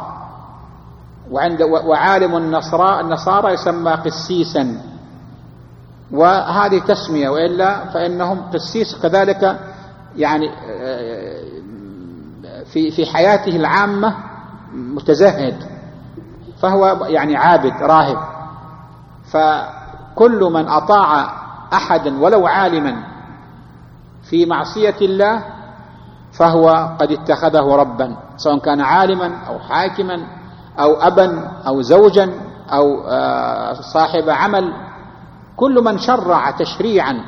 وعالم النصارى يسمى قسيسا، وهذه تسمية، وإلا فإنهم قسيس كذلك يعني في حياته العامة متزهد، فهو يعني عابد راهب. فكل من أطاع أحدا ولو عالما في معصية الله فهو قد اتخذه ربا، سواء كان عالما أو حاكما أو أبا أو زوجا أو صاحب عمل. كل من شرع تشريعا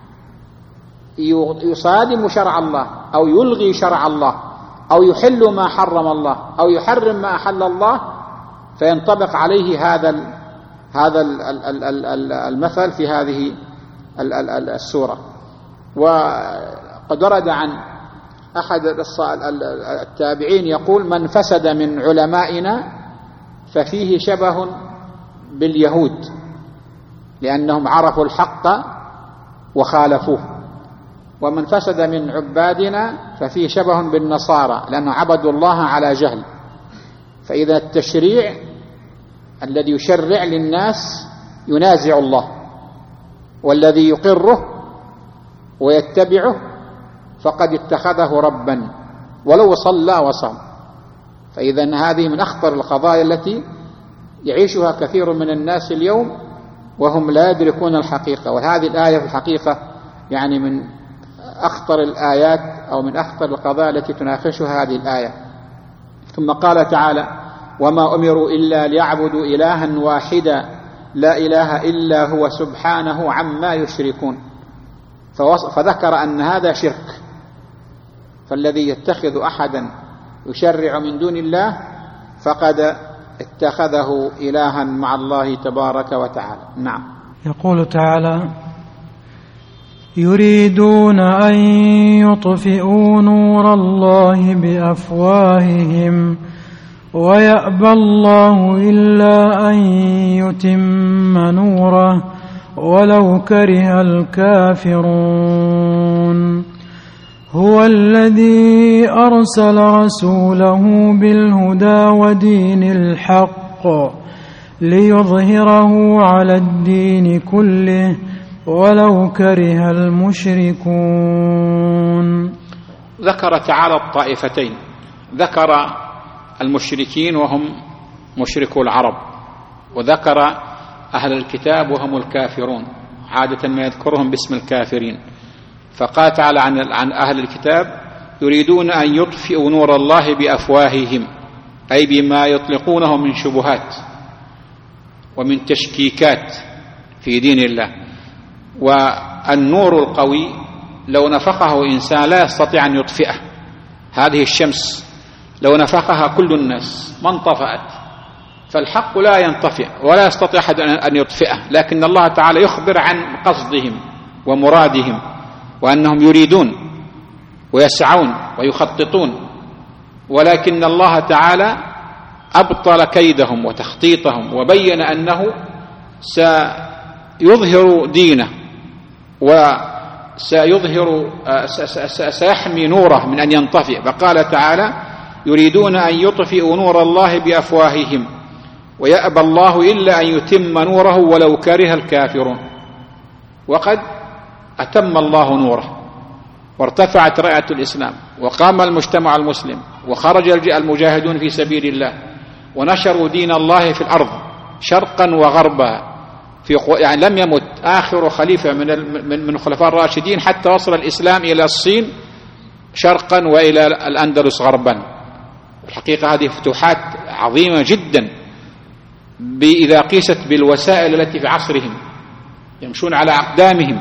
يصادم شرع الله أو يلغي شرع الله أو يحل ما حرم الله أو يحرم ما أحل الله فينطبق عليه هذا المثل في هذه السورة. وقد ورد عن أحد التابعين يقول: من فسد من علمائنا ففيه شبه باليهود، لأنهم عرفوا الحق وخالفوه. ومن فسد من عبادنا ففيه شبه بالنصارى، لأنهم عبدوا الله على جهل. فإذا التشريع الذي يشرع للناس ينازع الله، والذي يقره ويتبعه فقد اتخذه ربا ولو صلى وصام. فإذا هذه من أخطر القضايا التي يعيشها كثير من الناس اليوم وهم لا يدركون الحقيقة. وهذه الآية في الحقيقة يعني من أخطر الآيات أو من أخطر القضايا التي تناقشها هذه الآية. ثم قال تعالى: وما أمروا إلا ليعبدوا إلها واحدا لا إله إلا هو سبحانه عما يشركون. فذكر أن هذا شرك، فالذي يتخذ أحدا يشرع من دون الله فقد اتخذه إلها مع الله تبارك وتعالى. نعم.
يقول تعالى: يريدون أن يطفئوا نور الله بأفواههم ويأبى الله إلا أن يتم نوره ولو كره الكافرون. هو الذي أرسل رسوله بالهدى ودين الحق ليظهره على الدين كله ولو كره المشركون.
ذكر تعالى الطائفتين، ذكر المشركين وهم مشركو العرب، وذكر أهل الكتاب وهم الكافرون، عادة ما يذكرهم باسم الكافرين. فقال تعالى عن أهل الكتاب: يريدون أن يطفئوا نور الله بأفواههم، أي بما يطلقونه من شبهات ومن تشكيكات في دين الله. والنور القوي لو نفخه إنسان لا يستطيع أن يطفئه. هذه الشمس لو نفخها كل الناس ما انطفأت، فالحق لا ينطفئ ولا يستطيع أحد أن يطفئه. لكن الله تعالى يخبر عن قصدهم ومرادهم، وأنهم يريدون ويسعون ويخططون، ولكن الله تعالى أبطل كيدهم وتخطيطهم وبين أنه سيظهر دينه سيحمي نوره من أن ينطفئ. فقال تعالى: يريدون أن يطفئوا نور الله بأفواههم ويأبى الله إلا أن يتم نوره ولو كره الكافرون. وقد أتم الله نوره وارتفعت راية الإسلام وقام المجتمع المسلم وخرج المجاهدون في سبيل الله ونشروا دين الله في الأرض شرقا وغربا. يعني لم يمت آخر خليفة من خلفاء الراشدين حتى وصل الإسلام إلى الصين شرقا وإلى الأندلس غربا. الحقيقة هذه فتوحات عظيمة جدا إذا قيست بالوسائل التي في عصرهم، يمشون على أقدامهم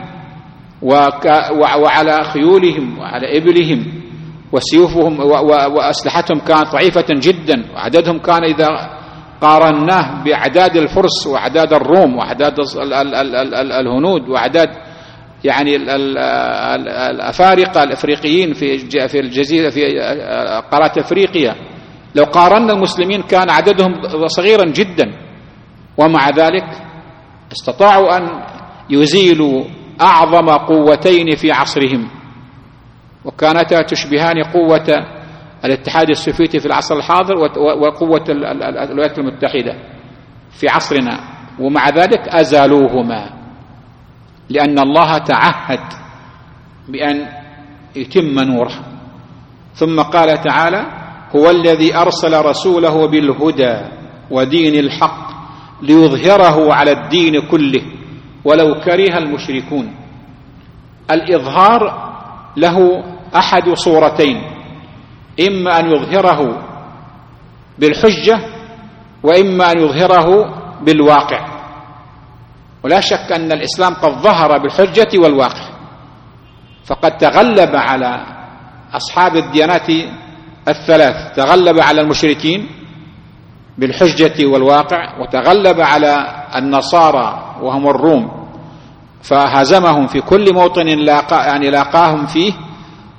وعلى خيولهم وعلى إبلهم، وسيوفهم وأسلحتهم كانت ضعيفة جدا، وعددهم كان إذا قارناه بأعداد الفرس وأعداد الروم وأعداد الهنود وأعداد يعني الأفارقة الأفريقيين في الجزيرة في قارة أفريقيا، لو قارنا المسلمين كان عددهم صغيرا جدا، ومع ذلك استطاعوا أن يزيلوا أعظم قوتين في عصرهم، وكانتا تشبهان قوة الاتحاد السوفيتي في العصر الحاضر وقوة الولايات المتحدة في عصرنا، ومع ذلك أزالوهما لأن الله تعهد بأن يتم نوره. ثم قال تعالى: هو الذي أرسل رسوله بالهدى ودين الحق ليظهره على الدين كله ولو كره المشركون. الإظهار له أحد صورتين: إما أن يظهره بالحجة وإما أن يظهره بالواقع. ولا شك أن الإسلام قد ظهر بالحجة والواقع، فقد تغلب على أصحاب الديانات الثلاث، تغلب على المشركين بالحجة والواقع، وتغلب على النصارى وهم الروم فهزمهم في كل موطن لاقاهم فيه،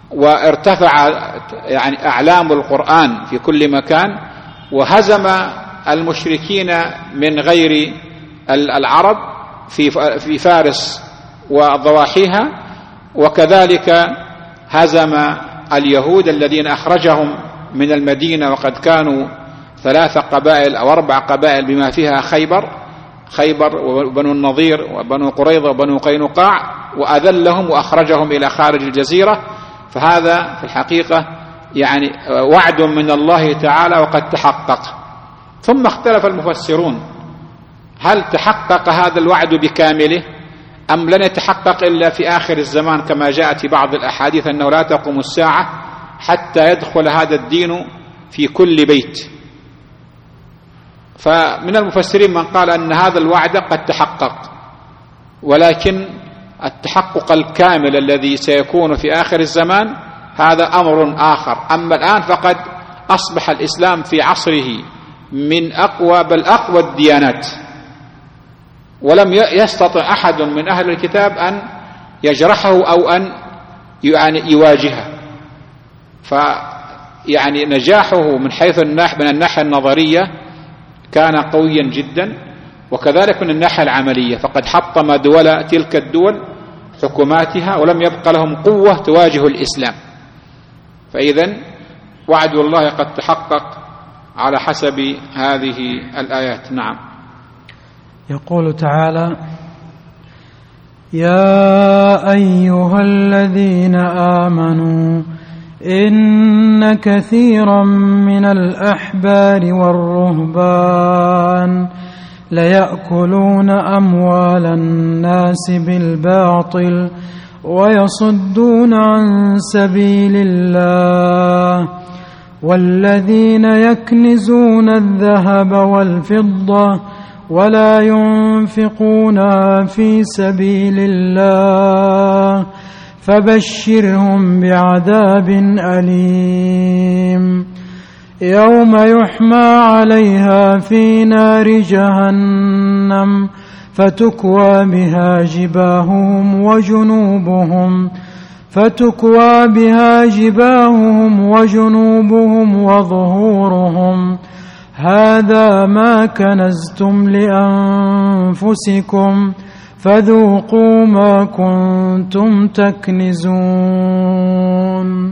وارتفع يعني أعلام القرآن في كل مكان، وهزم المشركين من غير العرب في فارس وضواحيها، وكذلك هزم اليهود الذين أخرجهم من المدينة، وقد كانوا 3 قبائل أو 4 قبائل بما فيها خيبر وبنو النضير وبنو قريظة وبنو قينقاع، وأذلهم وأخرجهم إلى خارج الجزيرة. فهذا في الحقيقة يعني وعد من الله تعالى وقد تحقق. ثم اختلف المفسرون هل تحقق هذا الوعد بكامله أم لن يتحقق إلا في آخر الزمان، كما جاءت في بعض الأحاديث أنه لا تقوم الساعة حتى يدخل هذا الدين في كل بيت. فمن المفسرين من قال أن هذا الوعد قد تحقق، ولكن التحقق الكامل الذي سيكون في آخر الزمان هذا أمر آخر. أما الآن فقد أصبح الإسلام في عصره من أقوى بل أقوى الديانات، ولم يستطع أحد من أهل الكتاب أن يجرحه أو أن يعني يواجهه. فيعني نجاحه من حيث من الناحية النظرية كان قويا جدا، وكذلك من الناحية العملية، فقد حطم تلك الدول حكوماتها ولم يبق لهم قوة تواجه الإسلام. فإذن وعد الله قد تحقق على حسب هذه الآيات. نعم.
يقول تعالى: يا أيها الذين آمنوا إن كثيرا من الأحبار والرهبان ليأكلون أموال الناس بالباطل ويصدون عن سبيل الله، والذين يكنزون الذهب والفضة ولا ينفقونها في سبيل الله فبشرهم بعذاب أليم يوم يحمى عليها في نار جهنم فتكوى بها جباههم وجنوبهم وظهورهم هذا ما كنزتم لأنفسكم فذوقوا ما كنتم تكنزون.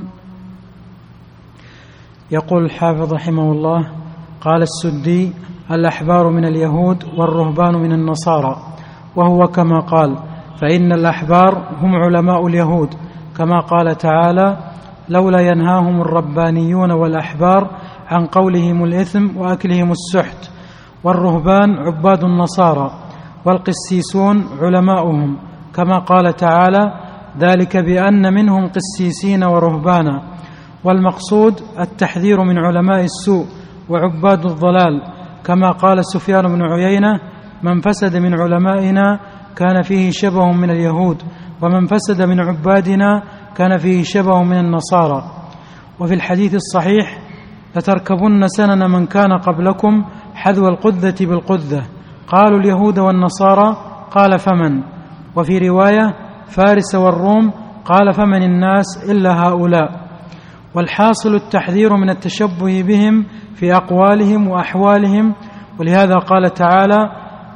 يقول الحافظ رحمه الله: قال السدي: الأحبار من اليهود والرهبان من النصارى، وهو كما قال، فإن الأحبار هم علماء اليهود، كما قال تعالى: لولا ينهاهم الربانيون والأحبار عن قولهم الإثم وأكلهم السحت. والرهبان عباد النصارى، والقسيسون علماؤهم، كما قال تعالى: ذلك بأن منهم قسيسين ورهبانا. والمقصود التحذير من علماء السوء وعباد الضلال، كما قال سفيان بن عيينة: من فسد من علمائنا كان فيه شبه من اليهود، ومن فسد من عبادنا كان فيه شبه من النصارى. وفي الحديث الصحيح: لتركبن سنن من كان قبلكم حذو القذة بالقذة. قالوا: اليهود والنصارى. قال: فمن؟ وفي رواية: فارس والروم. قال: فمن الناس إلا هؤلاء. والحاصل التحذير من التشبه بهم في أقوالهم وأحوالهم، ولهذا قال تعالى: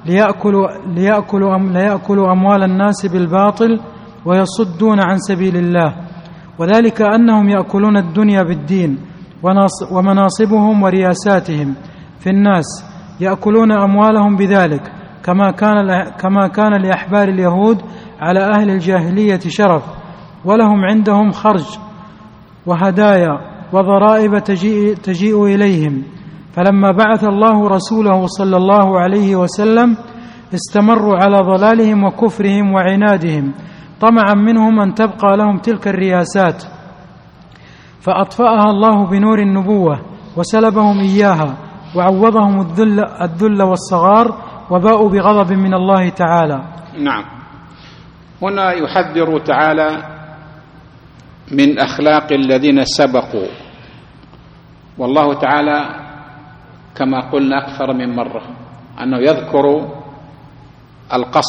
ليأكلوا أموال الناس بالباطل ويصدون عن سبيل الله، وذلك أنهم يأكلون الدنيا بالدين، ومناصبهم ورياساتهم في الناس يأكلون أموالهم بذلك، كما كان لأحبار اليهود على أهل الجاهلية شرف، ولهم عندهم خرج وهدايا وضرائب تجيء إليهم. فلما بعث الله رسوله صلى الله عليه وسلم استمروا على ضلالهم وكفرهم وعنادهم، طمعا منهم أن تبقى لهم تلك الرياسات، فأطفأها الله بنور النبوة وسلبهم إياها، وعوضهم الذل والصغار، وباءوا بغضب من الله تعالى.
نعم. هنا يحذر تعالى من أخلاق الذين سبقوا، والله تعالى كما قلنا أكثر من مرة أنه يذكر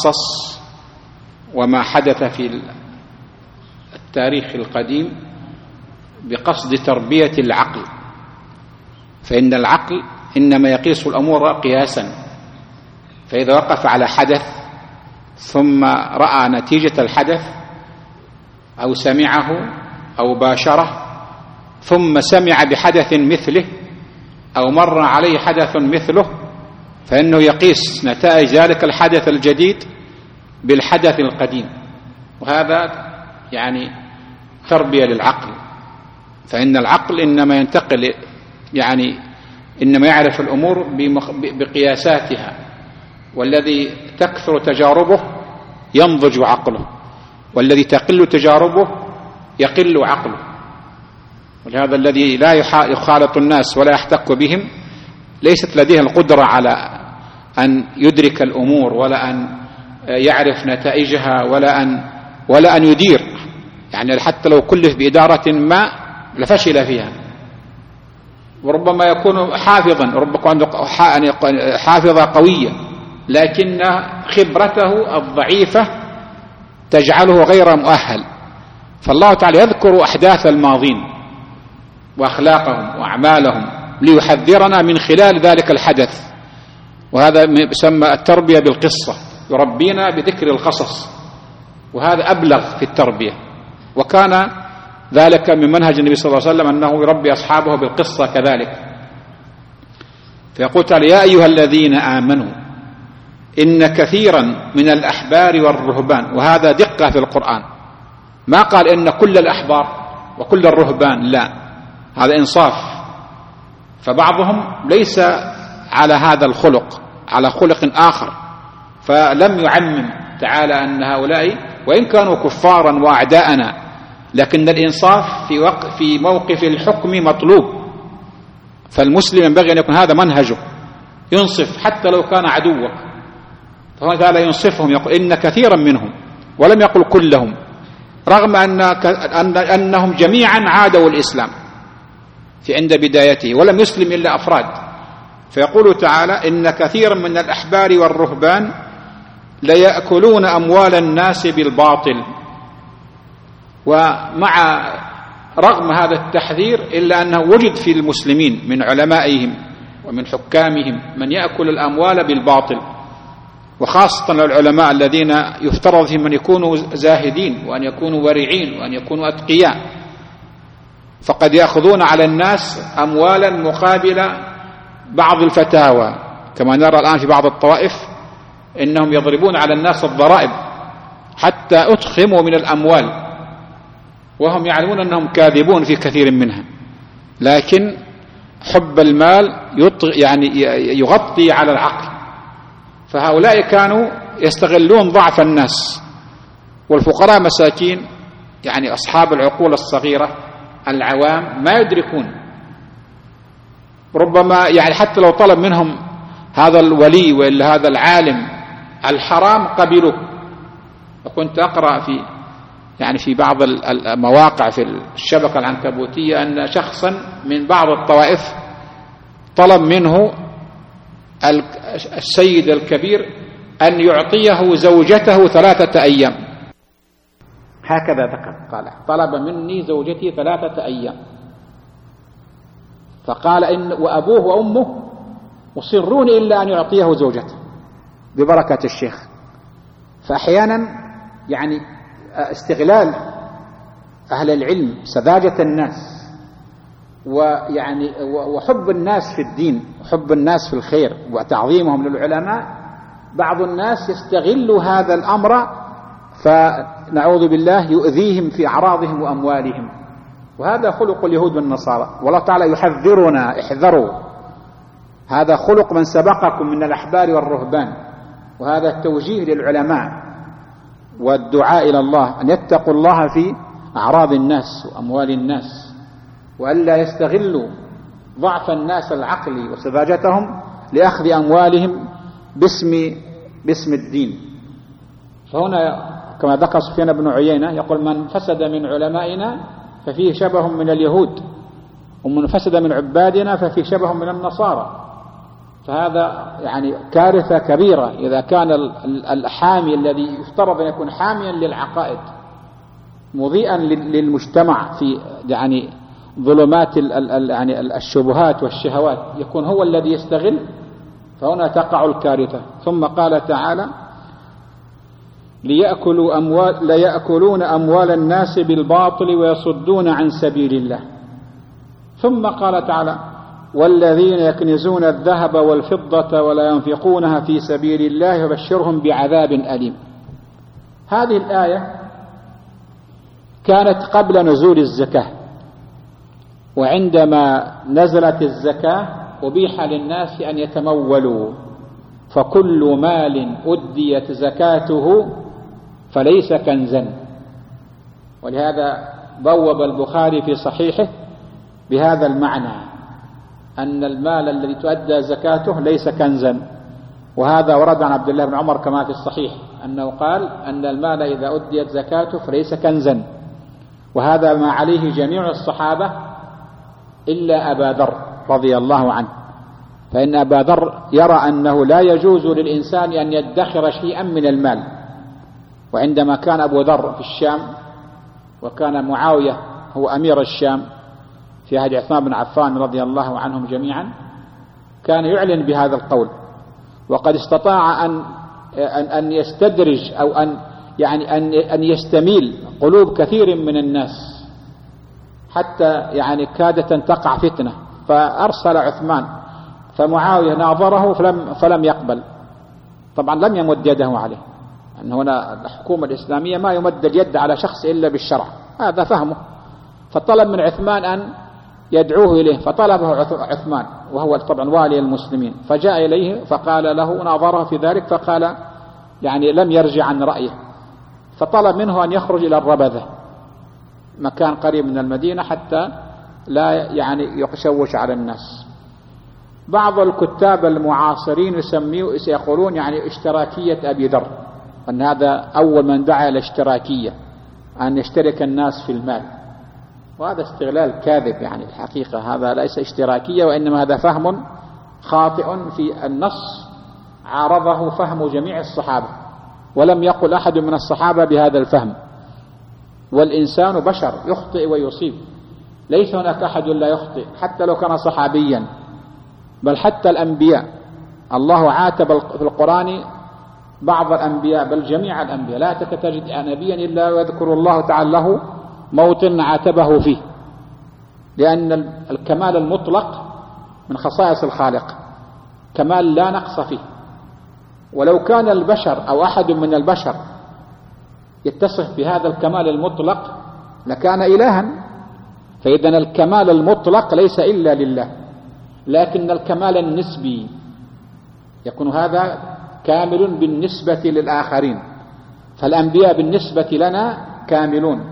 القصص وما حدث في التاريخ القديم، بقصد تربية العقل، فإن العقل إنما يقيس الأمور قياسا، فإذا وقف على حدث ثم رأى نتيجة الحدث أو سمعه أو باشره ثم سمع بحدث مثله أو مر عليه حدث مثله، فإنه يقيس نتائج ذلك الحدث الجديد بالحدث القديم، وهذا يعني تربية للعقل. فإن العقل إنما ينتقل يعني إنما يعرف الأمور بقياساتها، والذي تكثر تجاربه ينضج عقله، والذي تقل تجاربه يقل عقله. ولهذا الذي لا يخالط الناس ولا يحتك بهم ليست لديه القدرة على أن يدرك الأمور ولا أن يعرف نتائجها ولا أن يدير، يعني حتى لو كلف بإدارة ما لفشل فيها. وربما يكون حافظا، ربما عنده حافظة قوية، لكن خبرته الضعيفة تجعله غير مؤهل. فالله تعالى يذكر أحداث الماضين وأخلاقهم وأعمالهم ليحذرنا من خلال ذلك الحدث، وهذا يسمى التربية بالقصة، يربينا بذكر القصص، وهذا أبلغ في التربية. وكان ذلك من منهج النبي صلى الله عليه وسلم أنه يربي أصحابه بالقصة كذلك. فيقول تعالى: يا أيها الذين آمنوا إن كثيرا من الأحبار والرهبان، وهذا دقة في القرآن، ما قال إن كل الأحبار وكل الرهبان، لا، هذا إنصاف. فبعضهم ليس على هذا الخلق، على خلق آخر، فلم يعمم تعالى أن هؤلاء وإن كانوا كفارا وأعداءنا، لكن الإنصاف في موقف الحكم مطلوب. فالمسلم ينبغي أن يكون هذا منهجه، ينصف حتى لو كان عدوك، فهو تعالى ينصفهم، يقول إن كثيرا منهم، ولم يقل كلهم، رغم أنهم جميعا عادوا الإسلام في عند بدايته، ولم يسلم إلا أفراد. فيقول تعالى: إن كثيرا من الأحبار والرهبان ليأكلون أموال الناس بالباطل. ومع رغم هذا التحذير إلا أنه وجد في المسلمين من علمائهم ومن حكامهم من يأكل الأموال بالباطل، وخاصة العلماء الذين يفترض فيهم أن يكونوا زاهدين وأن يكونوا ورعين وأن يكونوا أتقياء، فقد يأخذون على الناس أموالا مقابل بعض الفتاوى، كما نرى الآن في بعض الطوائف إنهم يضربون على الناس الضرائب حتى أتخموا من الأموال، وهم يعلمون أنهم كاذبون في كثير منها، لكن حب المال يعني يغطي على العقل. فهؤلاء كانوا يستغلون ضعف الناس، والفقراء مساكين، يعني أصحاب العقول الصغيرة العوام ما يدركون، ربما يعني حتى لو طلب منهم هذا الولي وإلا هذا العالم الحرام قبلوه. وكنت أقرأ في بعض المواقع في الشبكة العنكبوتية أن شخصا من بعض الطوائف طلب منه السيد الكبير أن يعطيه زوجته 3 أيام، هكذا ذكر، قال: طلب مني زوجتي 3 أيام. فقال: إن وأبوه وأمه مصرون إلا أن يعطيه زوجته ببركة الشيخ. فأحيانا يعني استغلال أهل العلم، سذاجة الناس، ويعني وحب الناس في الدين وحب الناس في الخير وتعظيمهم للعلماء، بعض الناس يستغل هذا الأمر فنعوذ بالله يؤذيهم في أعراضهم وأموالهم، وهذا خلق اليهود والنصارى. والله تعالى يحذرنا: احذروا، هذا خلق من سبقكم من الأحبار والرهبان. وهذا التوجيه للعلماء والدعاء إلى الله أن يتقوا الله في أعراض الناس وأموال الناس، وألا يستغلوا ضعف الناس العقلي وسذاجتهم لأخذ أموالهم باسم الدين. فهنا كما ذكر سفيان بن عيينة يقول: من فسد من علمائنا ففيه شبه من اليهود، ومن فسد من عبادنا ففيه شبه من النصارى. فهذا يعني كارثة كبيرة إذا كان الحامي الذي يفترض أن يكون حاميا للعقائد مضيئا للمجتمع في يعني ظلمات يعني الشبهات والشهوات يكون هو الذي يستغل، فهنا تقع الكارثة. ثم قال تعالى: ليأكلون أموال الناس بالباطل ويصدون عن سبيل الله. ثم قال تعالى: والذين يكنزون الذهب والفضة ولا ينفقونها في سبيل الله فبشرهم بعذاب أليم. هذه الآية كانت قبل نزول الزكاة، وعندما نزلت الزكاة أبيح للناس أن يتمولوا، فكل مال أديت زكاته فليس كنزا. ولهذا بوب البخاري في صحيحه بهذا المعنى، أن المال الذي تؤدى زكاته ليس كنزا. وهذا ورد عن عبد الله بن عمر كما في الصحيح أنه قال أن المال إذا أديت زكاته فليس كنزا. وهذا ما عليه جميع الصحابة إلا أبا ذر رضي الله عنه، فإن أبا ذر يرى أنه لا يجوز للإنسان أن يدخر شيئا من المال. وعندما كان أبو ذر في الشام وكان معاوية هو أمير الشام في عهد عثمان بن عفان رضي الله عنهم جميعا، كان يعلن بهذا القول، وقد استطاع أن يستدرج أو أن يستميل قلوب كثير من الناس، حتى كادت أن تقع فتنة، فأرسل عثمان، فمعاوية ناظره فلم يقبل. طبعا لم يمد يده عليه، أن هنا الحكومة الإسلامية ما يمد اليد على شخص إلا بالشرع، هذا فهمه. فطلب من عثمان أن يدعوه إليه، فطلبه عثمان وهو طبعا والي المسلمين، فجاء إليه فقال له، ناظره في ذلك فقال لم يرجع عن رأيه، فطلب منه أن يخرج إلى الربذة، مكان قريب من المدينة، حتى لا يشوش على الناس. بعض الكتاب المعاصرين يقولون اشتراكية أبي ذر، أن هذا أول من دعا إلى الاشتراكية، أن يشترك الناس في المال، وهذا استغلال كاذب. الحقيقة هذا ليس اشتراكية، وإنما هذا فهم خاطئ في النص عارضه فهم جميع الصحابة، ولم يقل أحد من الصحابة بهذا الفهم. والإنسان بشر يخطئ ويصيب، ليس هناك أحد لا يخطئ حتى لو كان صحابيا، بل حتى الأنبياء الله عاتب في القرآن بعض الأنبياء بل جميع الأنبياء. لا تجد نبيا إلا ويذكر الله تعالى له موطن عاتبه فيه، لأن الكمال المطلق من خصائص الخالق، كمال لا نقص فيه. ولو كان البشر أو أحد من البشر يتصف بهذا الكمال المطلق لكان إلها، فإذا الكمال المطلق ليس إلا لله، لكن الكمال النسبي يكون هذا كامل بالنسبة للآخرين. فالأنبياء بالنسبة لنا كاملون،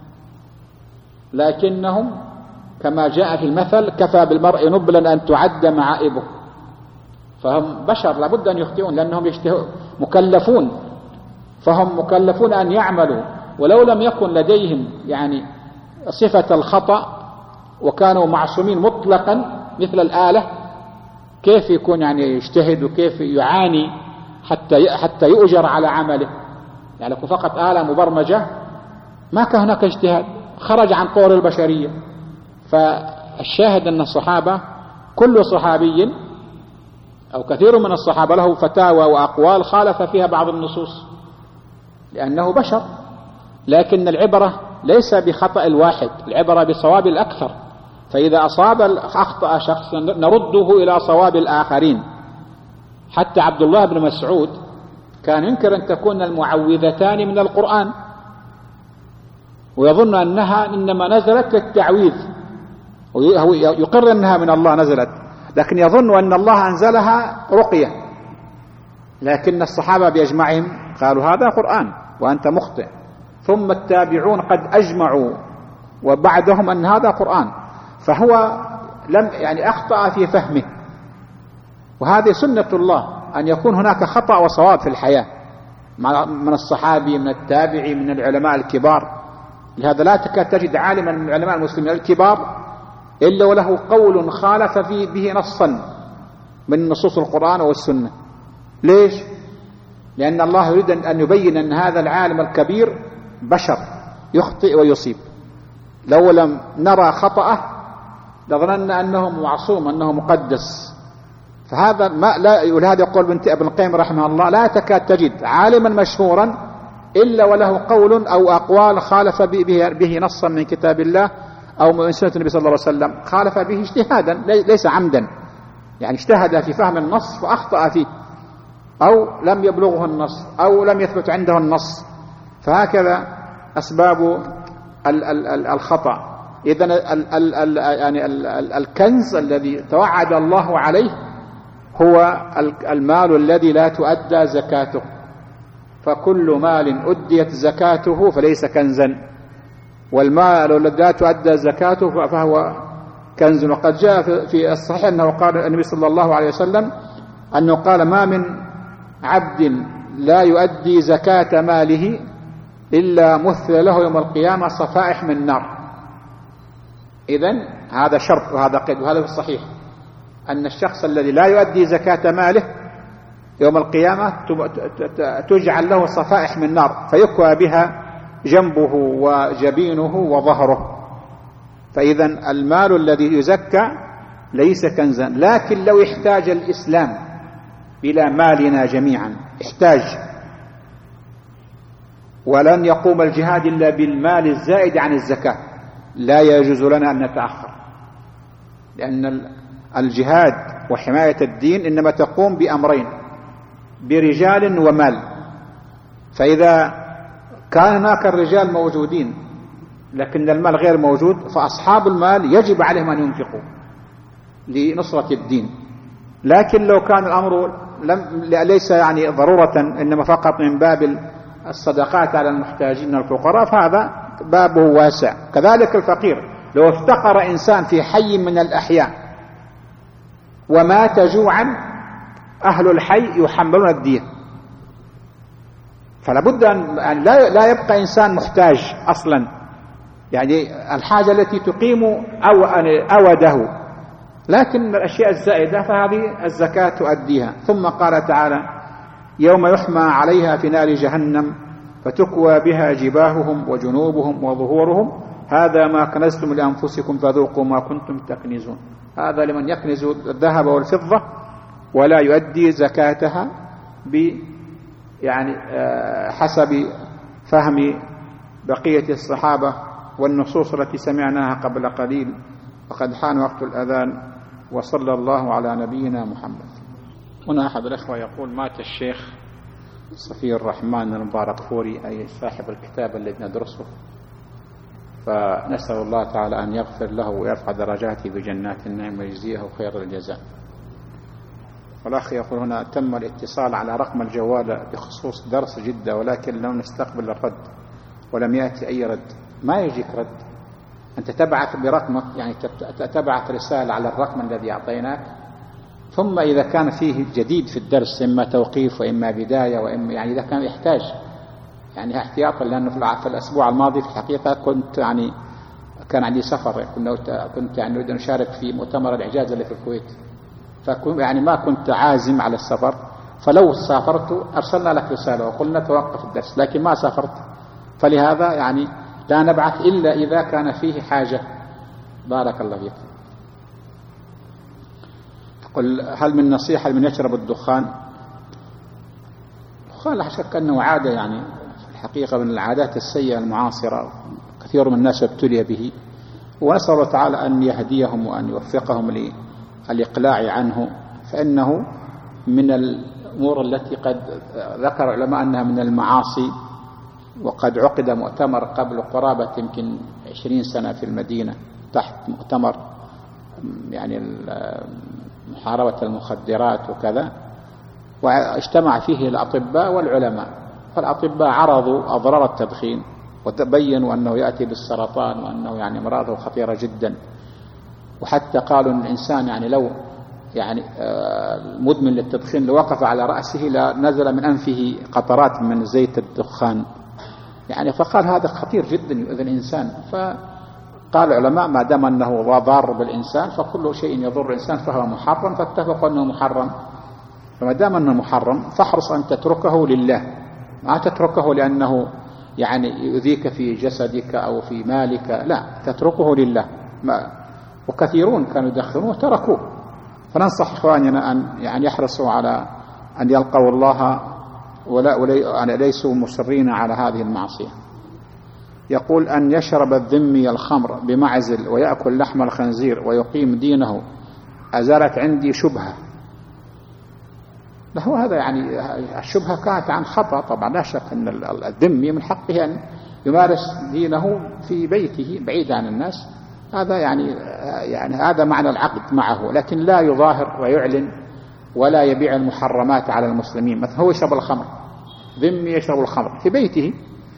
لكنهم كما جاء في المثل: كفى بالمرء نبلا أن تعد معائبه. فهم بشر لابد أن يخطئون، لأنهم مكلفون، فهم مكلفون أن يعملوا، ولو لم يكن لديهم صفة الخطأ وكانوا معصومين مطلقا مثل الآلة، كيف يكون يجتهد وكيف يعاني حتى يؤجر على عمله؟ لو فقط آلة مبرمجة ما كان هناك اجتهاد، خرج عن طور البشرية. فالشاهد أن الصحابة كل صحابي أو كثير من الصحابة له فتاوى وأقوال خالف فيها بعض النصوص، لأنه بشر. لكن العبرة ليس بخطأ الواحد، العبرة بصواب الأكثر. فإذا أخطأ شخص نرده إلى صواب الآخرين. حتى عبد الله بن مسعود كان ينكر أن تكون المعوذتان من القرآن، ويظن أنها إنما نزلت للتعويذ، وهو يقر أنها من الله نزلت، لكن يظن أن الله أنزلها رقية. لكن الصحابة بأجمعهم قالوا هذا قرآن وأنت مخطئ، ثم التابعون قد أجمعوا وبعدهم أن هذا قرآن، فهو لم أخطأ في فهمه. وهذه سنة الله أن يكون هناك خطأ وصواب في الحياة من الصحابي، من التابعي، من العلماء الكبار. لهذا لا تكاد تجد عالما من علماء المسلمين الكبار إلا وله قول خالف به نصا من نصوص القرآن والسنة. ليش؟ لأن الله يريد أن يبين أن هذا العالم الكبير بشر يخطئ ويصيب، لو لم نرى خطأه لظننا أنه معصوم، أنه مقدس. فهذا ما لا، ولهذا يقول ابن القيم رحمه الله: لا تكاد تجد عالما مشهورا إلا وله قول أو أقوال خالف به نصا من كتاب الله أو من سنة النبي صلى الله عليه وسلم، خالف به اجتهادا ليس عمدا، يعني اجتهد في فهم النص فأخطأ فيه، أو لم يبلغه النص، أو لم يثبت عنده النص. فهكذا أسباب الخطأ. إذن يعني الكنز الذي توعد الله عليه هو المال الذي لا تؤدى زكاته، فكل مال أديت زكاته فليس كنزا، والمال الذي لا تؤدى زكاته فهو كنز. وقد جاء في الصحيح أنه قال النبي صلى الله عليه وسلم أنه قال: ما من عبد لا يؤدي زكاة ماله إلا مثل له يوم القيامة صفائح من نار. إذن هذا شرط وهذا قيد، وهذا في الصحيح أن الشخص الذي لا يؤدي زكاة ماله يوم القيامة تجعل له صفائح من نار فيكوى بها جنبه وجبينه وظهره. فإذن المال الذي يزكى ليس كنزا. لكن لو احتاج الإسلام إلى مالنا جميعا، احتاج، ولن يقوم الجهاد إلا بالمال الزائد عن الزكاة، لا يجوز لنا أن نتأخر، لأن الجهاد وحماية الدين إنما تقوم بأمرين: برجال ومال. فإذا كان هناك الرجال موجودين لكن المال غير موجود، فأصحاب المال يجب عليهم أن ينفقوا لنصرة الدين. لكن لو كان الأمر ليس يعني ضرورة، إنما فقط من باب الصدقات على المحتاجين الفقراء، فهذا بابه واسع. كذلك الفقير، لو افتقر إنسان في حي من الأحياء ومات جوعا، أهل الحي يحملون الدية. فلا بد أن لا يبقى إنسان محتاج أصلا، يعني الحاجة التي تقيم أوده. لكن الأشياء الزائدة فهذه الزكاة تؤديها. ثم قال تعالى: يوم يحمى عليها في نار جهنم فتكوى بها جباههم وجنوبهم وظهورهم هذا ما كنزتم لأنفسكم فذوقوا ما كنتم تكنزون. هذا لمن يكنز الذهب والفضة ولا يؤدي زكاتها يعني حسب فهم بقية الصحابة والنصوص التي سمعناها قبل قليل. وقد حان وقت الأذان، وصلى الله على نبينا محمد. هنا أحد الأخوة يقول: مات الشيخ صفي الرحمن المبارك فوري، أي صاحب الكتاب الذي ندرسه، فنسأل الله تعالى أن يغفر له ويرفع درجاته بجنات النعيم ويجزيه خير الجزاء. والأخ يقول هنا: تم الاتصال على رقم الجوال بخصوص درس جدة ولكن لم نستقبل الرد ولم يأتي أي رد. ما يجيك رد، أنت تبعث برقمك، يعني تبعث رسالة على الرقم الذي أعطيناك، ثم إذا كان فيه جديد في الدرس إما توقيف وإما بداية وإما يعني إذا كان يحتاج يعني احتياطا، لأنه في الأسبوع الماضي في الحقيقة كنت يعني كان عندي سفر، كنت يعني أريد أن أشارك في مؤتمر الإعجاز اللي في الكويت، يعني ما كنت عازم على السفر، فلو سافرت أرسلنا لك رسالة وقلنا توقف الدرس، لكن ما سافرت، فلهذا يعني لا نبعث إلا إذا كان فيه حاجة. بارك الله فيك. قل: هل من نصيحة لمن يشرب الدخان؟ الدخان لا شك أنه عادة، يعني في الحقيقة من العادات السيئة المعاصرة، كثير من الناس ابتلي به، ونسأل الله تعالى أن يهديهم وأن يوفقهم للإقلاع عنه، فإنه من الأمور التي قد ذكر العلماء أنها من المعاصي. وقد عقد مؤتمر قبل قرابة يمكن 20 سنة في المدينة تحت مؤتمر يعني محاربة المخدرات وكذا، واجتمع فيه الأطباء والعلماء. فالأطباء عرضوا أضرار التدخين وتبينوا أنه يأتي بالسرطان وأنه يعني أمراضه خطيرة جدا، وحتى قالوا أن الإنسان يعني لو يعني مدمن للتدخين لو وقف على رأسه لنزل من أنفه قطرات من زيت الدخان، يعني فقال هذا خطير جدا يؤذي الإنسان. فقال العلماء ما دام أنه ضار بالإنسان فكل شيء يضر الإنسان فهو محرم، فاتفقوا أنه محرم. فما دام أنه محرم فاحرص أن تتركه لله، ما تتركه لأنه يعني يؤذيك في جسدك أو في مالك، لا، تتركه لله. وكثيرون كانوا يدخنون وتركوه. فننصح إخواننا أن يعني يحرصوا على أن يلقوا الله ولا ليسوا مصرين على هذه المعصية. يقول: أن يشرب الذمي الخمر بمعزل ويأكل لحم الخنزير ويقيم دينه أزالت عندي شبهة. هو هذا يعني الشبهة كانت عن خطأ طبعا، لا شك أن الذمي من حقه أن يمارس دينه في بيته بعيد عن الناس. هذا يعني هذا معنى العقد معه، لكن لا يظاهر ويعلن ولا يبيع المحرمات على المسلمين. مثلا هو يشرب الخمر، ذمي يشرب الخمر في بيته،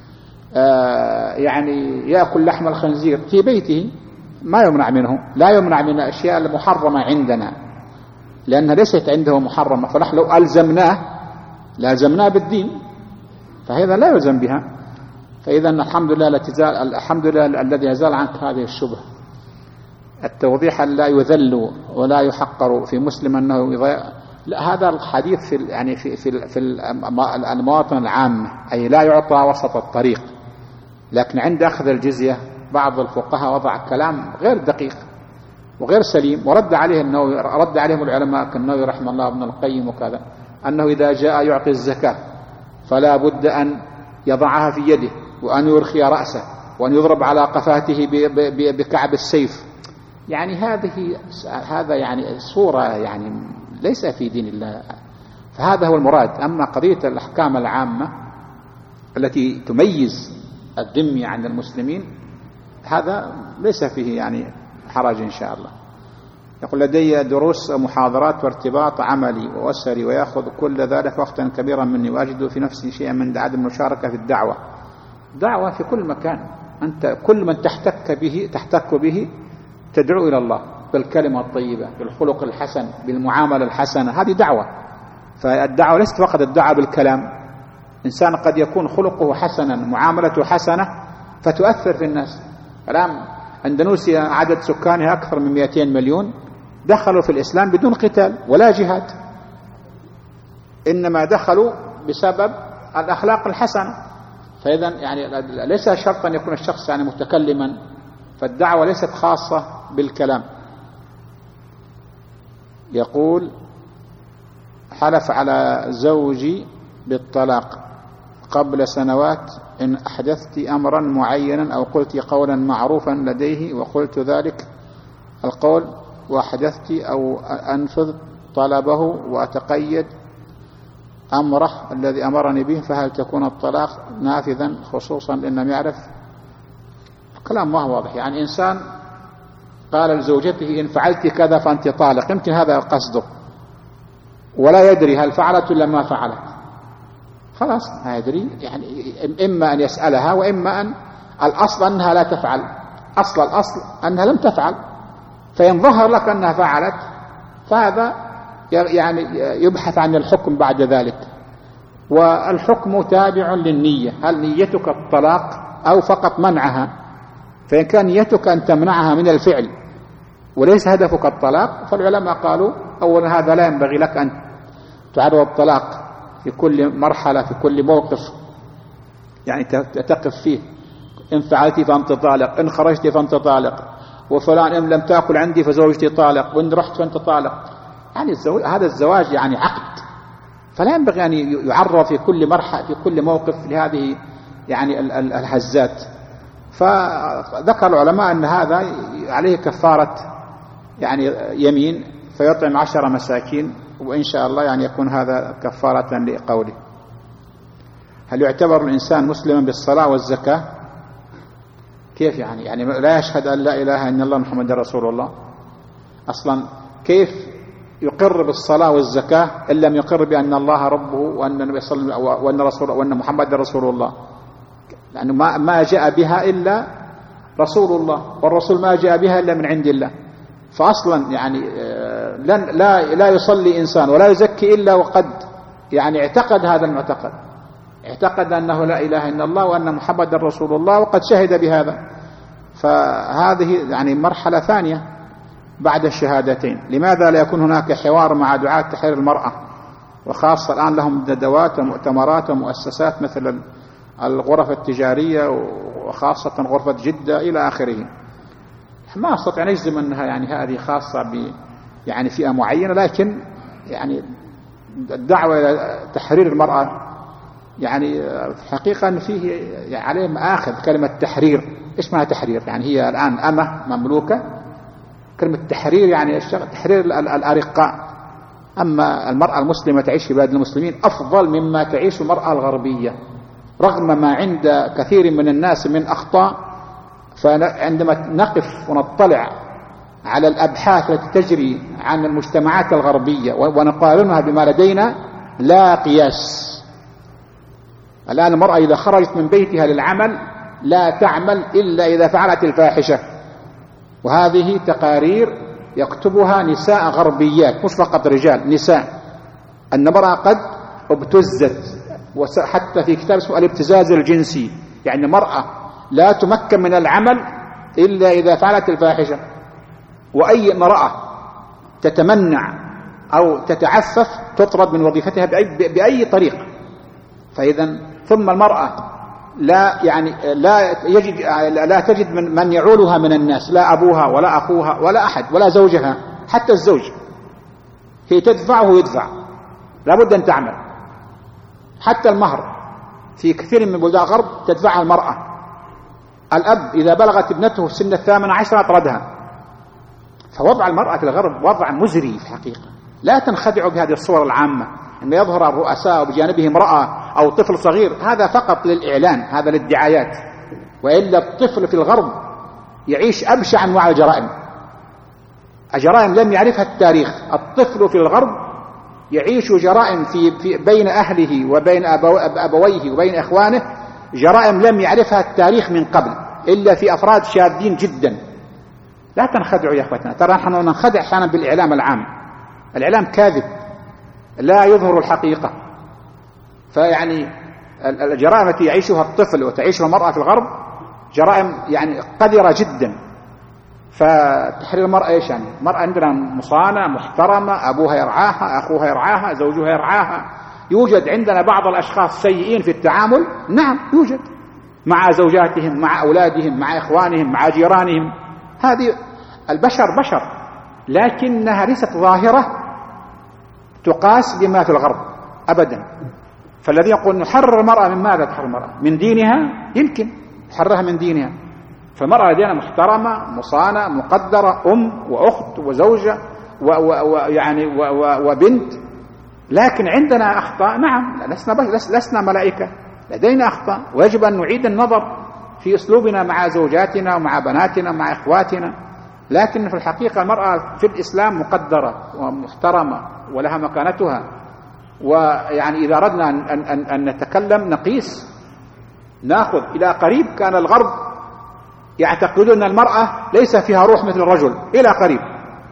يعني يأكل لحم الخنزير في بيته، ما يمنع منه، لا يمنع من الأشياء المحرمة عندنا لأنها ليست عنده محرمة. فنحن لو لازمناه بالدين، فهذا لا يلزم بها. فإذا الحمد لله الذي أزال عنك هذه الشبهة. التوضيح أن لا يذل ولا يحقر في مسلم أنه لا، هذا الحديث في المواطن العامة، أي لا يعطى وسط الطريق. لكن عند أخذ الجزية بعض الفقهاء وضع كلام غير دقيق وغير سليم، ورد عليهم العلماء كالنووي رحمه الله ابن القيم وكذا، أنه إذا جاء يعطي الزكاة فلا بد أن يضعها في يده، وأن يرخي رأسه، وأن يضرب على قفاته بكعب السيف. يعني هذا يعني صورة يعني ليس في دين الله. فهذا هو المراد. أما قضية الأحكام العامة التي تميز الذمي عن المسلمين، هذا ليس فيه يعني حرج إن شاء الله. يقول: لدي دروس ومحاضرات وارتباط عملي وأسري، ويأخذ كل ذلك وقتا كبيرا مني، وأجد في نفسي شيئا من عدم المشاركة في الدعوة. دعوة في كل مكان، أنت كل من تحتك به تدعو إلى الله بالكلمة الطيبة، بالخلق الحسن، بالمعاملة الحسنة، هذه دعوة. فالدعوة ليست فقط الدعوة بالكلام. إنسان قد يكون خلقه حسنا، معاملته حسنة، فتؤثر في الناس. الآن أندونيسيا عدد سكانها أكثر من 200 مليون، دخلوا في الإسلام بدون قتال ولا جهاد، إنما دخلوا بسبب الأخلاق الحسنة. فإذا يعني ليس شرطا أن يكون الشخص يعني متكلما، فالدعوة ليست خاصة بالكلام. يقول: حلف على زوجي بالطلاق قبل سنوات إن أحدثت أمرا معينا أو قلت قولا معروفا لديه، وقلت ذلك القول وأحدثت أو أنفذ طلبه وأتقيد أمره الذي أمرني به، فهل تكون الطلاق نافذا، خصوصا لأنه يعرف الكلام ما هو واضح. يعني إنسان قال لزوجته إن فعلت كذا فأنت طالق، يمكن هذا قصده، ولا يدري هل فعلت ولا ما فعلت. خلاص ما يدري، يعني إما أن يسألها، وإما أن الأصل أنها لا تفعل. الأصل أنها لم تفعل، فإن ظهر لك أنها فعلت فهذا يعني يبحث عن الحكم بعد ذلك. والحكم تابع للنية، هل نيتك الطلاق أو فقط منعها؟ فإن كان نيتك أن تمنعها من الفعل وليس هدفك الطلاق، فالعلماء قالوا أولا هذا لا ينبغي لك أن تعرض الطلاق في كل مرحلة، في كل موقف يعني تقف فيه. إن فعلت فأنت طالق، إن خرجت فأنت طالق، وفلان إن لم تأكل عندي فزوجتي طالق، وإن رحت فأنت طالق. يعني هذا الزواج يعني عقد، فلا ينبغي أن يعرض في كل مرحلة في كل موقف لهذه يعني الهزات. فذكر العلماء أن هذا عليه كفارة يعني يمين، فيطعم 10 مساكين، وإن شاء الله يعني يكون هذا كفارة لقوله. هل يعتبر الإنسان مسلما بالصلاة والزكاة؟ كيف يعني لا يشهد أن لا إله إلا الله محمد رسول الله؟ أصلا كيف يقر بالصلاة والزكاة إن لم يقر بأن الله ربه وأن النبي صلى الله عليه وسلم وأن رسول وأن محمد رسول الله؟ لأنه ما جاء بها إلا رسول الله، والرسول ما جاء بها إلا من عند الله. فأصلا يعني لا يصلي إنسان ولا يزكي إلا وقد يعني اعتقد هذا المعتقد، اعتقد أنه لا إله إلا الله وأن محمد رسول الله، وقد شهد بهذا. فهذه يعني مرحلة ثانية بعد الشهادتين. لماذا لا يكون هناك حوار مع دعاة تحرير المرأة، وخاصة الآن لهم ندوات ومؤتمرات ومؤسسات مثل الغرف التجارية وخاصة غرفة جدة إلى آخره. ما أستطيع نجزم أنها يعني هذه خاصة يعني فئة معينة، لكن يعني الدعوة إلى تحرير المرأة يعني في الحقيقة أن فيه يعني عليه مآخذ. كلمة تحرير إيش معنى تحرير؟ يعني هي الآن أمة مملوكة. كلمة تحرير يعني تحرير الأرقاء. أما المرأة المسلمة تعيش في بلاد المسلمين أفضل مما تعيش المرأة الغربية، رغم ما عند كثير من الناس من أخطاء. فعندما نقف ونطلع على الأبحاث التي تجري عن المجتمعات الغربية ونقارنها بما لدينا لا قياس. الآن المرأة إذا خرجت من بيتها للعمل لا تعمل إلا إذا فعلت الفاحشة، وهذه تقارير يكتبها نساء غربيات مش فقط رجال، نساء. أن المرأة قد ابتزت، وحتى في كتاب اسمه الابتزاز الجنسي، يعني المرأة لا تمكن من العمل إلا إذا فعلت الفاحشة. وأي امرأة تتمنع أو تتعفف تطرد من وظيفتها بأي طريق. فإذا ثم المرأة لا تجد من يعولها من الناس، لا أبوها ولا أخوها ولا أحد ولا زوجها، حتى الزوج هي تدفع وهو يدفع، لابد أن تعمل. حتى المهر في كثير من بلدان الغرب تدفعها المرأة. الأب إذا بلغت ابنته سن 18 أطردها. فوضع المرأة في الغرب وضع مزري في الحقيقة. لا تنخدعوا بهذه الصور العامة أن يظهر الرؤساء وبجانبه امرأة أو طفل صغير، هذا فقط للإعلان، هذا للدعايات. وإلا الطفل في الغرب يعيش أبشع أنواع الجرائم، الجرائم لم يعرفها التاريخ. الطفل في الغرب يعيش جرائم في بين أهله وبين أبويه وبين إخوانه، جرائم لم يعرفها التاريخ من قبل إلا في أفراد شاذين جدا. لا تنخدعوا يا أخوتنا، ترى نحن ننخدع أحيانا بالإعلام العام. الإعلام كاذب لا يظهر الحقيقة. فيعني الجرائم التي يعيشها الطفل وتعيشها المرأة في الغرب جرائم يعني قذرة جدا. فتحرير المرأة إيش يعني؟ المرأة عندنا مصانة محترمة، أبوها يرعاها، أخوها يرعاها، زوجها يرعاها. يوجد عندنا بعض الأشخاص سيئين في التعامل، نعم يوجد، مع زوجاتهم، مع أولادهم، مع إخوانهم، مع جيرانهم. هذه البشر بشر، لكنها ليست ظاهرة تقاس بما في الغرب أبدا. فالذي يقول نحرر المرأة من ماذا تحرر المرأة؟ من دينها؟ يمكن نحررها من دينها. فالمرأة لدينا محترمة، مصانة، مقدرة، أم وأخت وزوجة ويعني وبنت. لكن عندنا أخطاء، نعم، لسنا ملائكة، لدينا أخطاء، ويجب أن نعيد النظر في أسلوبنا مع زوجاتنا ومع بناتنا ومع إخواتنا. لكن في الحقيقة المرأة في الإسلام مقدرة ومحترمة ولها مكانتها. ويعني إذا أردنا أن نتكلم نقيس، نأخذ إلى قريب كان الغرب يعتقدون أن المرأة ليس فيها روح مثل الرجل، إلى قريب.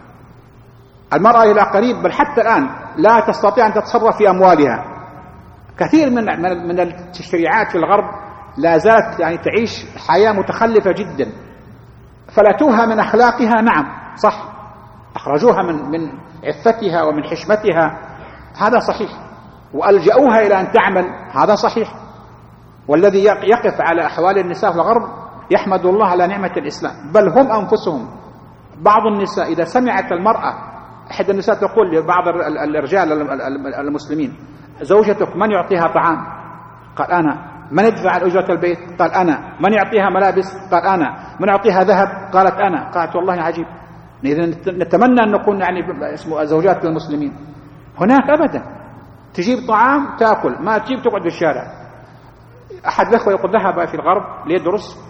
المرأة إلى قريب، بل حتى الآن لا تستطيع أن تتصرف في أموالها. كثير من التشريعات في الغرب لا زالت يعني تعيش حياة متخلفة جدا. فلتوها من أخلاقها، نعم صح، أخرجوها من عفتها ومن حشمتها، هذا صحيح، وألجأوها إلى أن تعمل، هذا صحيح. والذي يقف على أحوال النساء في الغرب يحمد الله على نعمة الإسلام، بل هم أنفسهم. بعض النساء إذا سمعت المرأة، أحد النساء تقول لبعض الرجال المسلمين: زوجتك من يعطيها طعام؟ قال أنا. من يدفع عن أجرة البيت؟ قال أنا. من يعطيها ملابس؟ قال أنا. من يعطيها ذهب؟ قالت أنا. قالت والله عجيب، إذا نتمنى أن نكون يعني اسمه زوجات للمسلمين. هناك أبدا تجيب طعام تأكل، ما تجيب تقعد في الشارع. أحد الأخوة يقول ذهب في الغرب ليدرس،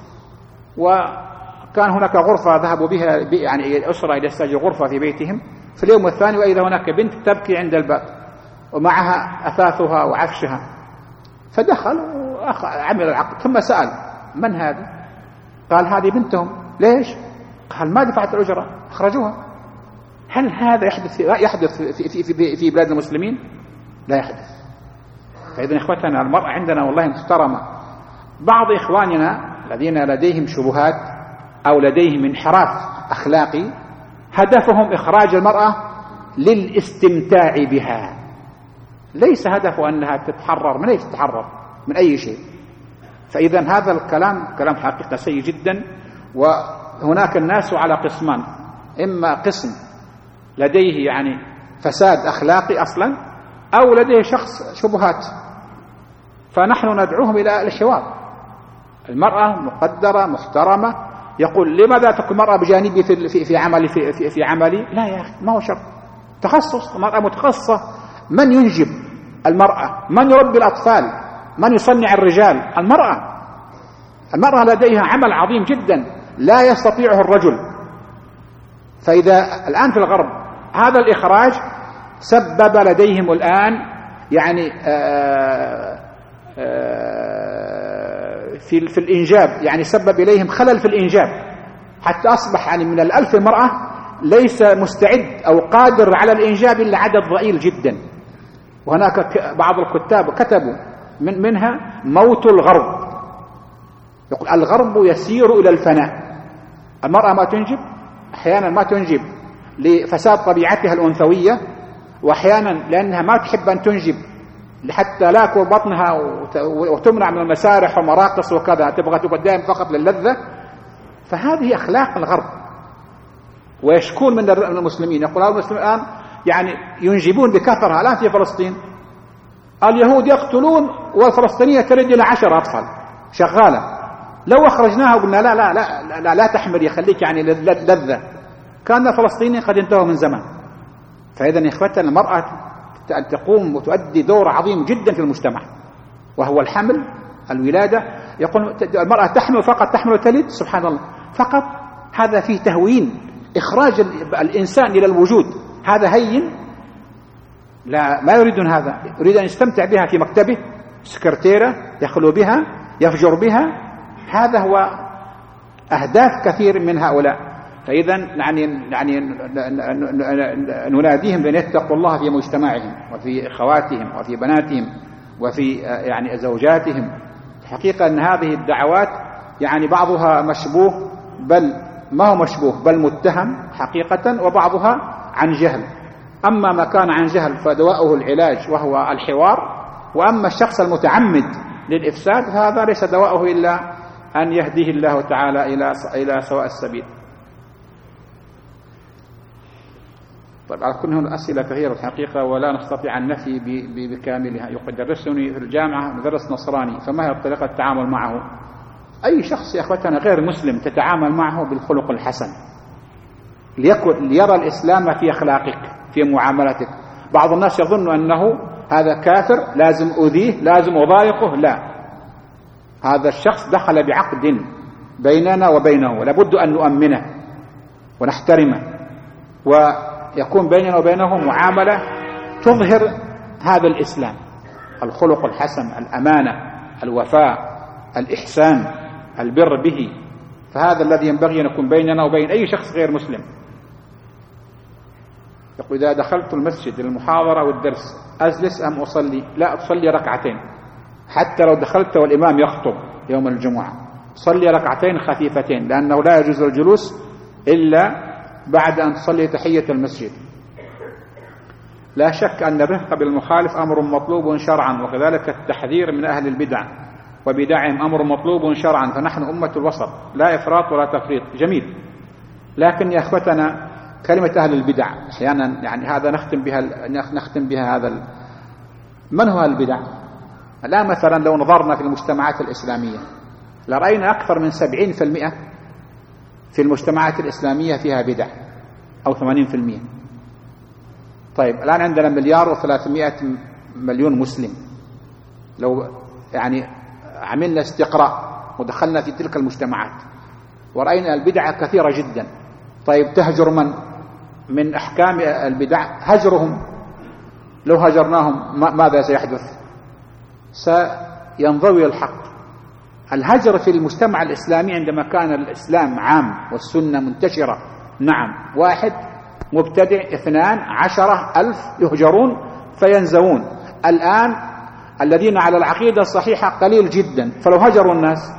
وكان هناك غرفة ذهبوا بها يعني أسرة إلى استأجروا غرفة في بيتهم. في اليوم الثاني وإذا هناك بنت تبكي عند الباب ومعها أثاثها وعفشها. فدخل وعمل العقد، ثم سأل: من هذا؟ قال: هذه بنتهم. ليش؟ قال: ما دفعت الأجرة، أخرجوها. هل هذا يحدث في بلاد المسلمين؟ لا يحدث. فإذا إخوتنا المرأة عندنا والله محترمة. بعض إخواننا الذين لديهم شبهات أو لديهم انحراف أخلاقي هدفهم إخراج المرأة للاستمتاع بها، ليس هدفه أنها تتحرر. من أي تتحرر؟ من أي شيء؟ فإذا هذا الكلام كلام حقيقة سيء جدا. وهناك الناس على قسمان: إما قسم لديه يعني فساد أخلاقي أصلا، أو لديه شخص شبهات، فنحن ندعوهم إلى الحوار. المرأة مقدرة محترمة، يقول لماذا تكون المرأة بجانبي في عملي في عملي؟ لا يا أخي، ما هو شرط، تخصص، المرأة متخصصة. من ينجب؟ المرأة. من يربي الأطفال؟ من يصنع الرجال؟ المرأة لديها عمل عظيم جدا لا يستطيعه الرجل. فإذا الآن في الغرب هذا الإخراج سبب لديهم الآن يعني في الإنجاب، يعني سبب إليهم خلل في الإنجاب، حتى أصبح يعني من 1000 امرأة ليس مستعد أو قادر على الإنجاب إلا عدد ضئيل جدا. وهناك بعض الكتاب كتبوا منها موت الغرب، يقول الغرب يسير إلى الفناء. المرأة ما تنجب، أحيانا ما تنجب لفساد طبيعتها الأنثوية، وأحيانا لأنها ما تحب أن تنجب حتى لا يكون بطنها وتمنع من المسارح ومراقص وكذا، تبغى تقدم فقط للذة. فهذه أخلاق الغرب. ويشكون من المسلمين، يقول المسلمين الآن يعني ينجبون بكثرة. الآن في فلسطين اليهود يقتلون والفلسطينية تلد إلى 10 أطفال شغالة. لو أخرجناها وقلنا لا لا لا لا, لا تحمل يخليك يعني لذة، كان الفلسطينيين قد انتهوا من زمان. فإذا يا إخوتنا المرأة أن تقوم وتؤدي دور عظيم جدا في المجتمع، وهو الحمل، الولادة. يقول المرأة تحمل فقط، تحمل وتلد، سبحان الله، فقط. هذا فيه تهوين، إخراج الإنسان إلى الوجود، هذا هين. لا، ما يريدون هذا، يريد أن يستمتع بها في مكتبه، سكرتيرة يخلو بها، يفجر بها. هذا هو أهداف كثير من هؤلاء. فإذا يعني نناديهم بأن يتقوا الله في مجتمعهم وفي أخواتهم وفي بناتهم وفي يعني زوجاتهم. الحقيقة أن هذه الدعوات يعني بعضها مشبوه، بل ما هو مشبوه بل متهم حقيقة، وبعضها عن جهل. أما ما كان عن جهل فدواؤه العلاج وهو الحوار، وأما الشخص المتعمد للإفساد فهذا ليس دواؤه إلا أن يهديه الله تعالى إلى سواء السبيل. طيب، على كل هنا أسئلة كثيرة الحقيقة ولا نستطيع النفي بكاملها. يدرسني في الجامعة مدرس نصراني، فما هي طريقة التعامل معه؟ أي شخص يا أخوتنا غير مسلم تتعامل معه بالخلق الحسن، ليرى الإسلام في أخلاقك، في معاملتك. بعض الناس يظن أنه هذا كافر لازم أذيه، لازم أضايقه. لا، هذا الشخص دخل بعقد بيننا وبينه، لابد أن نؤمنه ونحترمه، ويكون بيننا وبينه معاملة تظهر هذا الإسلام، الخلق الحسن، الأمانة، الوفاء، الإحسان، البر به. فهذا الذي ينبغي أن يكون بيننا وبين أي شخص غير مسلم. يقول إذا دخلت المسجد للمحاضرة والدرس أجلس أم أصلي؟ لا، أصلي ركعتين. حتى لو دخلت والإمام يخطب يوم الجمعة صلي ركعتين خفيفتين، لأنه لا يجوز الجلوس إلا بعد أن تصلي تحية المسجد. لا شك أن الرفق بالمخالف أمر مطلوب شرعا، وكذلك التحذير من أهل البدع وبدعهم أمر مطلوب شرعا، فنحن أمة الوسط، لا إفراط ولا تفريط. جميل. لكن يا أخوتنا كلمة أهل البدع أحيانا يعني هذا نختم بها هذا من هو البدع؟ الآن مثلا لو نظرنا في المجتمعات الإسلامية لرأينا أكثر من 70% في المجتمعات الإسلامية فيها بدع، أو 80%. طيب الآن عندنا 1,300,000,000 مسلم. لو يعني عملنا استقراء ودخلنا في تلك المجتمعات ورأينا البدع كثيرة جدا. طيب تهجر من أحكام البدع هجرهم. لو هجرناهم ماذا سيحدث؟ سينضوي الحق. الهجر في المجتمع الإسلامي عندما كان الإسلام عام والسنة منتشرة، نعم، 1 مبتدع، 2 10,000 يهجرون فينزوون. الآن الذين على العقيدة الصحيحة قليل جدا، فلو هجروا الناس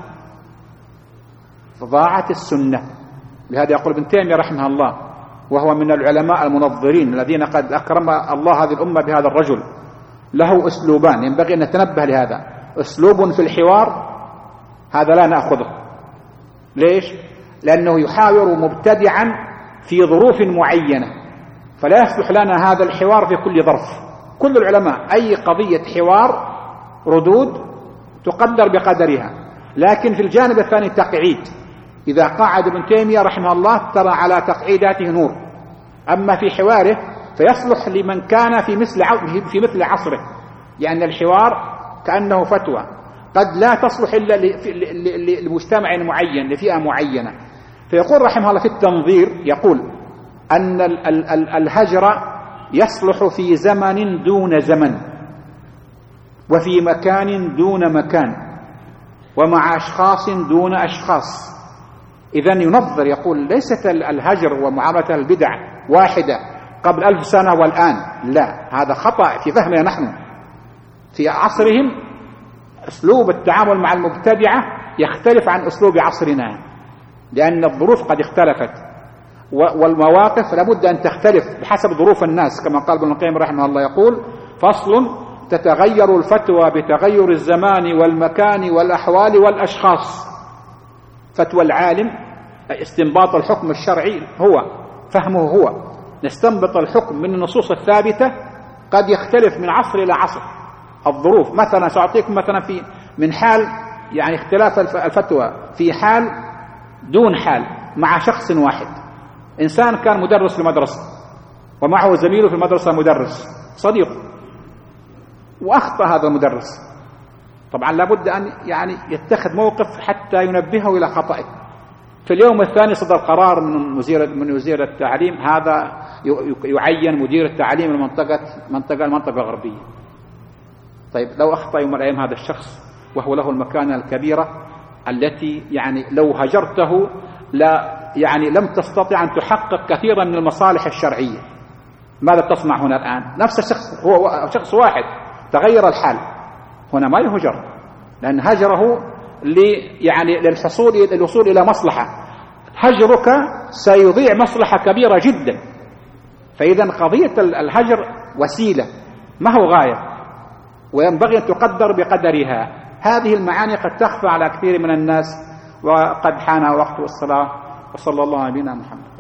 فضاعت السنة. لهذا يقول ابن تيمية رحمه الله، وهو من العلماء المنظرين الذين قد أكرم الله هذه الأمة بهذا الرجل، له أسلوبان ينبغي أن نتنبه لهذا: أسلوب في الحوار، هذا لا نأخذه. ليش؟ لأنه يحاور مبتدعا في ظروف معينة، فلا يصلح لنا هذا الحوار في كل ظرف. كل العلماء أي قضية حوار ردود تقدر بقدرها، لكن في الجانب الثاني تقعيد. إذا قعد ابن تيمية رحمه الله ترى على تقعيداته نور. أما في حواره فيصلح لمن كان في مثل عصره، لأن الحوار كأنه فتوى قد لا تصلح إلا لمجتمع معين، لفئة معينة. فيقول رحمه الله في التنظير، يقول أن الهجر يصلح في زمن دون زمن، وفي مكان دون مكان، ومع أشخاص دون أشخاص. إذن ينظر، يقول ليست الهجر ومعاملة البدع واحدة قبل 1000 سنة والآن، لا، هذا خطأ في فهمنا نحن. في عصرهم أسلوب التعامل مع المبتدعة يختلف عن أسلوب عصرنا، لأن الظروف قد اختلفت، والمواقف لابد أن تختلف بحسب ظروف الناس، كما قال ابن القيم رحمه الله، يقول فصل: تتغير الفتوى بتغير الزمان والمكان والأحوال والأشخاص. فتوى العالم استنباط الحكم الشرعي هو فهمه هو، نستنبط الحكم من النصوص الثابتة، قد يختلف من عصر إلى عصر الظروف. مثلا سأعطيكم مثلا من حال يعني اختلاف الفتوى في حال دون حال مع شخص واحد. إنسان كان مدرس في المدرسة ومعه زميله في المدرسة مدرس صديق، وأخطأ هذا المدرس، طبعا لابد أن يعني يتخذ موقف حتى ينبهه إلى خطئه. في اليوم الثاني صدر قرار من وزير التعليم، هذا يعين مدير التعليم المنطقة الغربية. طيب لو أخطأ يوم من الأيام هذا الشخص وهو له المكانة الكبيرة التي يعني لو هجرته لا يعني لم تستطع أن تحقق كثيرا من المصالح الشرعية، ماذا تصنع هنا الآن؟ نفس الشخص هو شخص واحد، تغير الحال، هنا ما يهجر، لأن هجره يعني للوصول إلى مصلحة. هجرك سيضيع مصلحة كبيرة جدا. فإذا قضية الهجر وسيلة ما هو غاية، وينبغي أن تقدر بقدرها. هذه المعاني قد تخفى على كثير من الناس، وقد حان وقت الصلاة، وصلى الله على نبينا محمد.